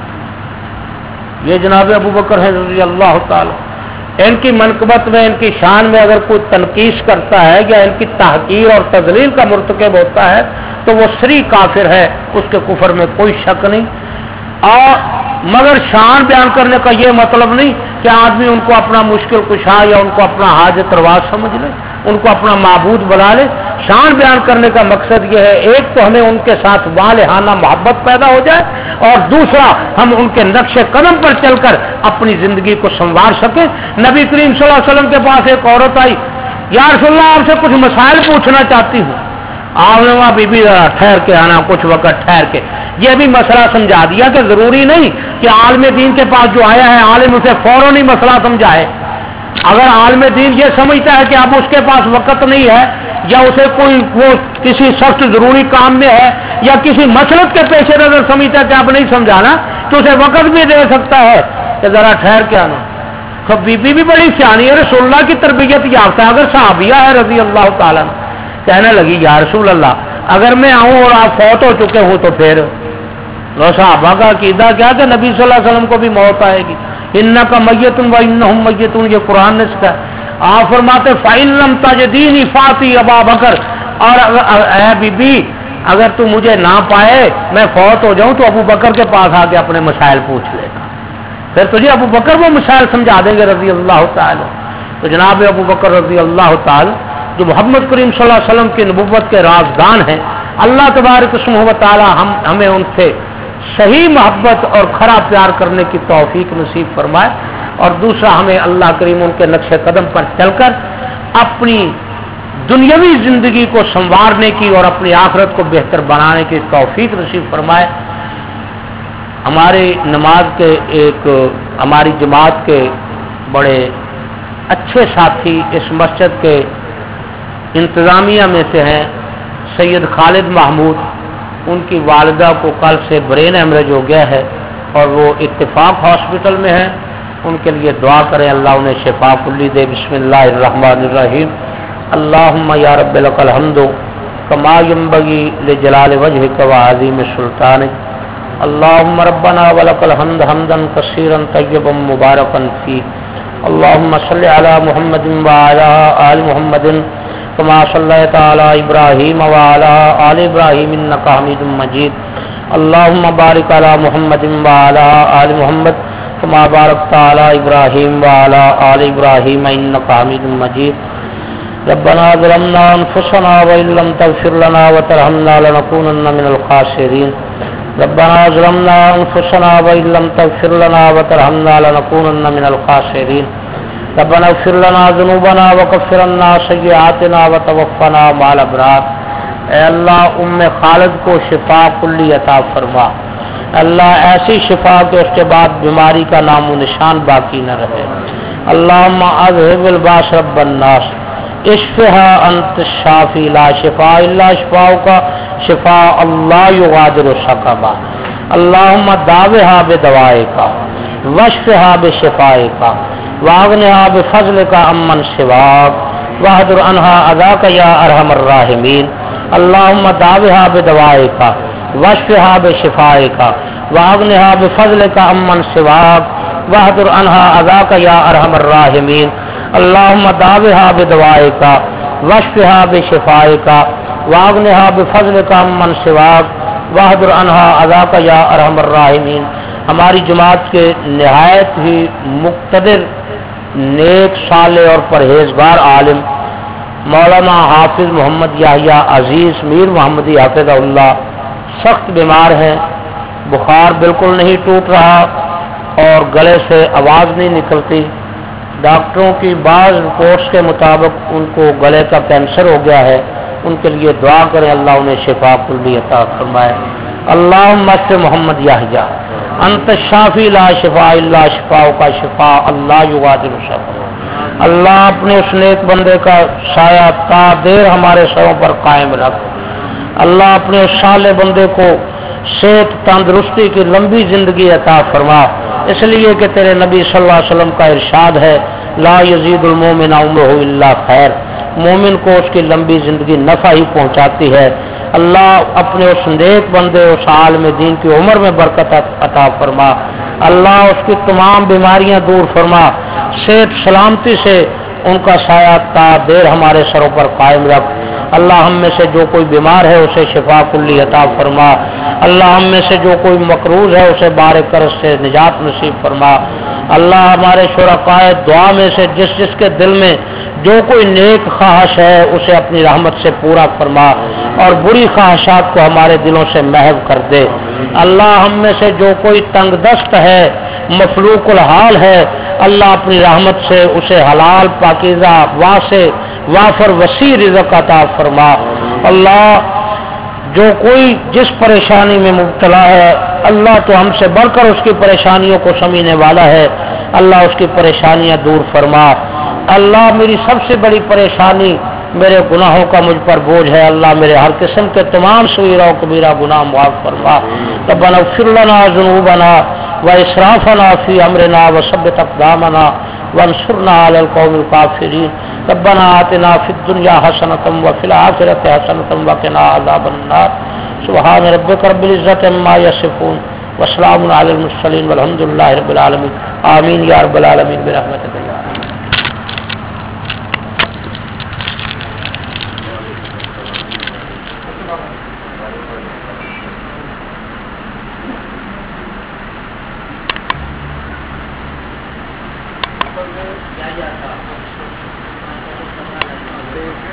یہ جناب ابو بکر ہے رضی اللہ تعالی، ان کی منقبت میں، ان کی شان میں اگر کوئی تنقیص کرتا ہے یا ان کی تحقیر اور تذلیل کا مرتکب ہوتا ہے تو وہ صریح کافر ہے، اس کے کفر میں کوئی شک نہیں۔ اور مگر شان بیان کرنے کا یہ مطلب نہیں کہ آدمی ان کو اپنا مشکل کشا یا ان کو اپنا حاجت روا سمجھ لے، ان کو اپنا معبود بنا لے۔ شان بیان کرنے کا مقصد یہ ہے، ایک تو ہمیں ان کے ساتھ والہانہ محبت پیدا ہو جائے، اور دوسرا ہم ان کے نقش قدم پر چل کر اپنی زندگی کو سنوار سکیں۔ نبی کریم صلی اللہ علیہ وسلم کے پاس ایک عورت آئی، یا رسول اللہ آپ سے کچھ مسائل پوچھنا چاہتی ہوں۔ آپ نے وہاں بی بی ذرا ٹھہر کے آنا، کچھ وقت ٹھہر کے یہ بھی مسئلہ سمجھا دیا کہ ضروری نہیں کہ عالم دین کے پاس جو آیا ہے عالم اسے فوراً ہی مسئلہ سمجھائے۔ اگر عالم دین یہ سمجھتا ہے کہ اب اس کے پاس وقت نہیں ہے، یا اسے کوئی وہ کسی سخت ضروری کام میں ہے، یا کسی مسلط کے پیش نظر سمجھتا ہے کہ اب نہیں سمجھانا، تو اسے وقت بھی دے سکتا ہے کہ ذرا ٹھہر کے آنا۔ تو بی بی بھی بڑی سیانی ہے، رسول اللہ کی تربیت یافتہ ہے، اگر صحابیہ ہے رضی اللہ تعالیٰ، کہنے لگی یا رسول اللہ اگر میں آؤں اور آپ فوت ہو چکے ہوں تو پھر؟ صحابہ کا عقیدہ کیا کہ نبی صلی اللہ علیہ وسلم کو بھی موت آئے گی، انکا میتون و انہم میتون، یہ قرآن نے سکھایا۔ آپ فرماتے فَإِن لَمْ تَجِدِينِي فَاتِي أَبَا بَكْرَ، اور اے بی بی اگر تو مجھے نہ پائے، میں فوت ہو جاؤں تو ابو بکر کے پاس آ کے اپنے مسائل پوچھ لے گا، پھر تجھے ابو بکر وہ مسائل سمجھا دیں گے رضی اللہ تعالی۔ تو جناب ابو بکر رضی اللہ تعالی جو محمد کریم صلی اللہ علیہ وسلم کی نبوت کے رازدان ہیں، اللہ تبارک و تعالی ہم ہمیں ان سے صحیح محبت اور کھرا پیار کرنے کی توفیق نصیب فرمائے، اور دوسرا ہمیں اللہ کریم ان کے نقش قدم پر چل کر اپنی دنیاوی زندگی کو سنوارنے کی اور اپنی آخرت کو بہتر بنانے کی توفیق نصیب فرمائے۔ ہماری نماز کے ایک ہماری جماعت کے بڑے اچھے ساتھی اس مسجد کے انتظامیہ میں سے ہیں سید خالد محمود، ان کی والدہ کو کل سے برین ہیمریج ہو گیا ہے اور وہ اتفاق ہاسپٹل میں ہیں، ان کے لیے دعا کریں اللہ انہیں شفا کلی دے۔ بسم اللہ الرحمن الرحیم، اللہم یا رب لک الحمد کما ینبغی لجلال وجہک وعظیم سلطانک، اللہم ربنا ولک الحمد حمدا کثیرا طیبا مبارکا فیہ، اللہم صلی علی محمد وعلی آل محمد کما صلیت علی ابراہیم وعلی آل ابراہیم انک حمید مجید، اللهم بارك على محمد وعلى آل محمد كما باركت على إبراهيم وعلى آل إبراهيم إنك حميد مجيد ربنا ظلمنا أنفسنا وإن لم تغفر لنا وترحمنا لنكونن من الخاسرين ربنا ظلمنا أنفسنا وإن لم تغفر لنا وترحمنا لنكونن من الخاسرين ربنا اغفر لنا ذنوبنا وكفر عنا سيئاتنا وتوفنا مع الأبرار۔ اے اللہ ام خالد کو شفا کلی عطا فرما، اللہ ایسی شفا کہ اس کے بعد بیماری کا نام و نشان باقی نہ رہے۔ اللہم اذهب الباس رب الناس اشفها انت الشافی لا شفاء الا شفاؤک شفاء اللہ یغادر سقما۔ اللہم داوها بدوائک واشفها بشفائک واغنها بفضلک عمن سواک واحضر عنها اذاک یا ارحم الراحمین۔ اللہم داوها بدوائک واشفها بشفائک واغنها بفضلک عمن سواک واحضر عنها اذاک یا ارحم الراحمین۔ اللہم داوها بدوائک واشفها بشفائک واغنها بفضلک عمن سواک واحضر عنها اذاک یا ارحم الراحمین۔ ہماری جماعت کے نہایت ہی مقتدر نیک صالح اور پرہیزگار عالم مولانا حافظ محمد یحییٰ عزیز میر محمدی حافظ اللہ سخت بیمار ہیں، بخار بالکل نہیں ٹوٹ رہا اور گلے سے آواز نہیں نکلتی۔ ڈاکٹروں کی بعض رپورٹس کے مطابق ان کو گلے کا کینسر ہو گیا ہے، ان کے لیے دعا کریں اللہ انہیں شفا کلی عطا فرمائے۔ اللہم اشف محمد یحییٰ انت الشافی لا شفاء الا شفاؤک شفاء اللہ یغادر سقما۔ اللہ اپنے اس نیک بندے کا سایہ تا دیر ہمارے سروں پر قائم رکھ۔ اللہ اپنے اس صالح بندے کو صحت تندرستی کی لمبی زندگی عطا فرما، اس لیے کہ تیرے نبی صلی اللہ علیہ وسلم کا ارشاد ہے لا یزید المومن عمرہ الا خیر، مومن کو اس کی لمبی زندگی نفع ہی پہنچاتی ہے۔ اللہ اپنے اس نیک بندے اس عالم دین کی عمر میں برکت عطا فرما، اللہ اس کی تمام بیماریاں دور فرما، صحت سلامتی سے ان کا سایہ تا دیر ہمارے سروں پر قائم رکھ۔ اللہ ہم میں سے جو کوئی بیمار ہے اسے شفا کلی عطا فرما، اللہ ہم میں سے جو کوئی مقروض ہے اسے بارے کرز سے نجات نصیب فرما۔ اللہ ہمارے شرکائے دعا میں سے جس جس کے دل میں جو کوئی نیک خواہش ہے اسے اپنی رحمت سے پورا فرما اور بری خواہشات کو ہمارے دلوں سے محو کر دے۔ اللہ ہم میں سے جو کوئی تنگ دست ہے مفلوق الحال ہے، اللہ اپنی رحمت سے اسے حلال پاکیزہ واسع وافر وسیع رزق عطا فرما۔ اللہ جو کوئی جس پریشانی میں مبتلا ہے اللہ تو ہم سے بڑھ کر اس کی پریشانیوں کو سمجھنے والا ہے، اللہ اس کی پریشانیاں دور فرما۔ اللہ میری سب سے بڑی پریشانی میرے گناہوں کا مجھ پر بوجھ ہے، اللہ میرے ہر قسم کے تمام صغیرہ و کبیرہ گناہ معاف فرما۔ ربنا اغفر لنا ذنوبنا واسرافنا فی امرنا وثبت اقدامنا وانصرنا علی القوم الکافرین۔ ربنا آتنا فی الدنیا حسنۃ وفی الآخرۃ حسنۃ وقنا عذاب النار۔ سبحان ربک رب العزۃ عما یصفون وسلام علی المرسلین والحمد للہ رب العالمین۔ آمین یا رب العالمین برحمتک یا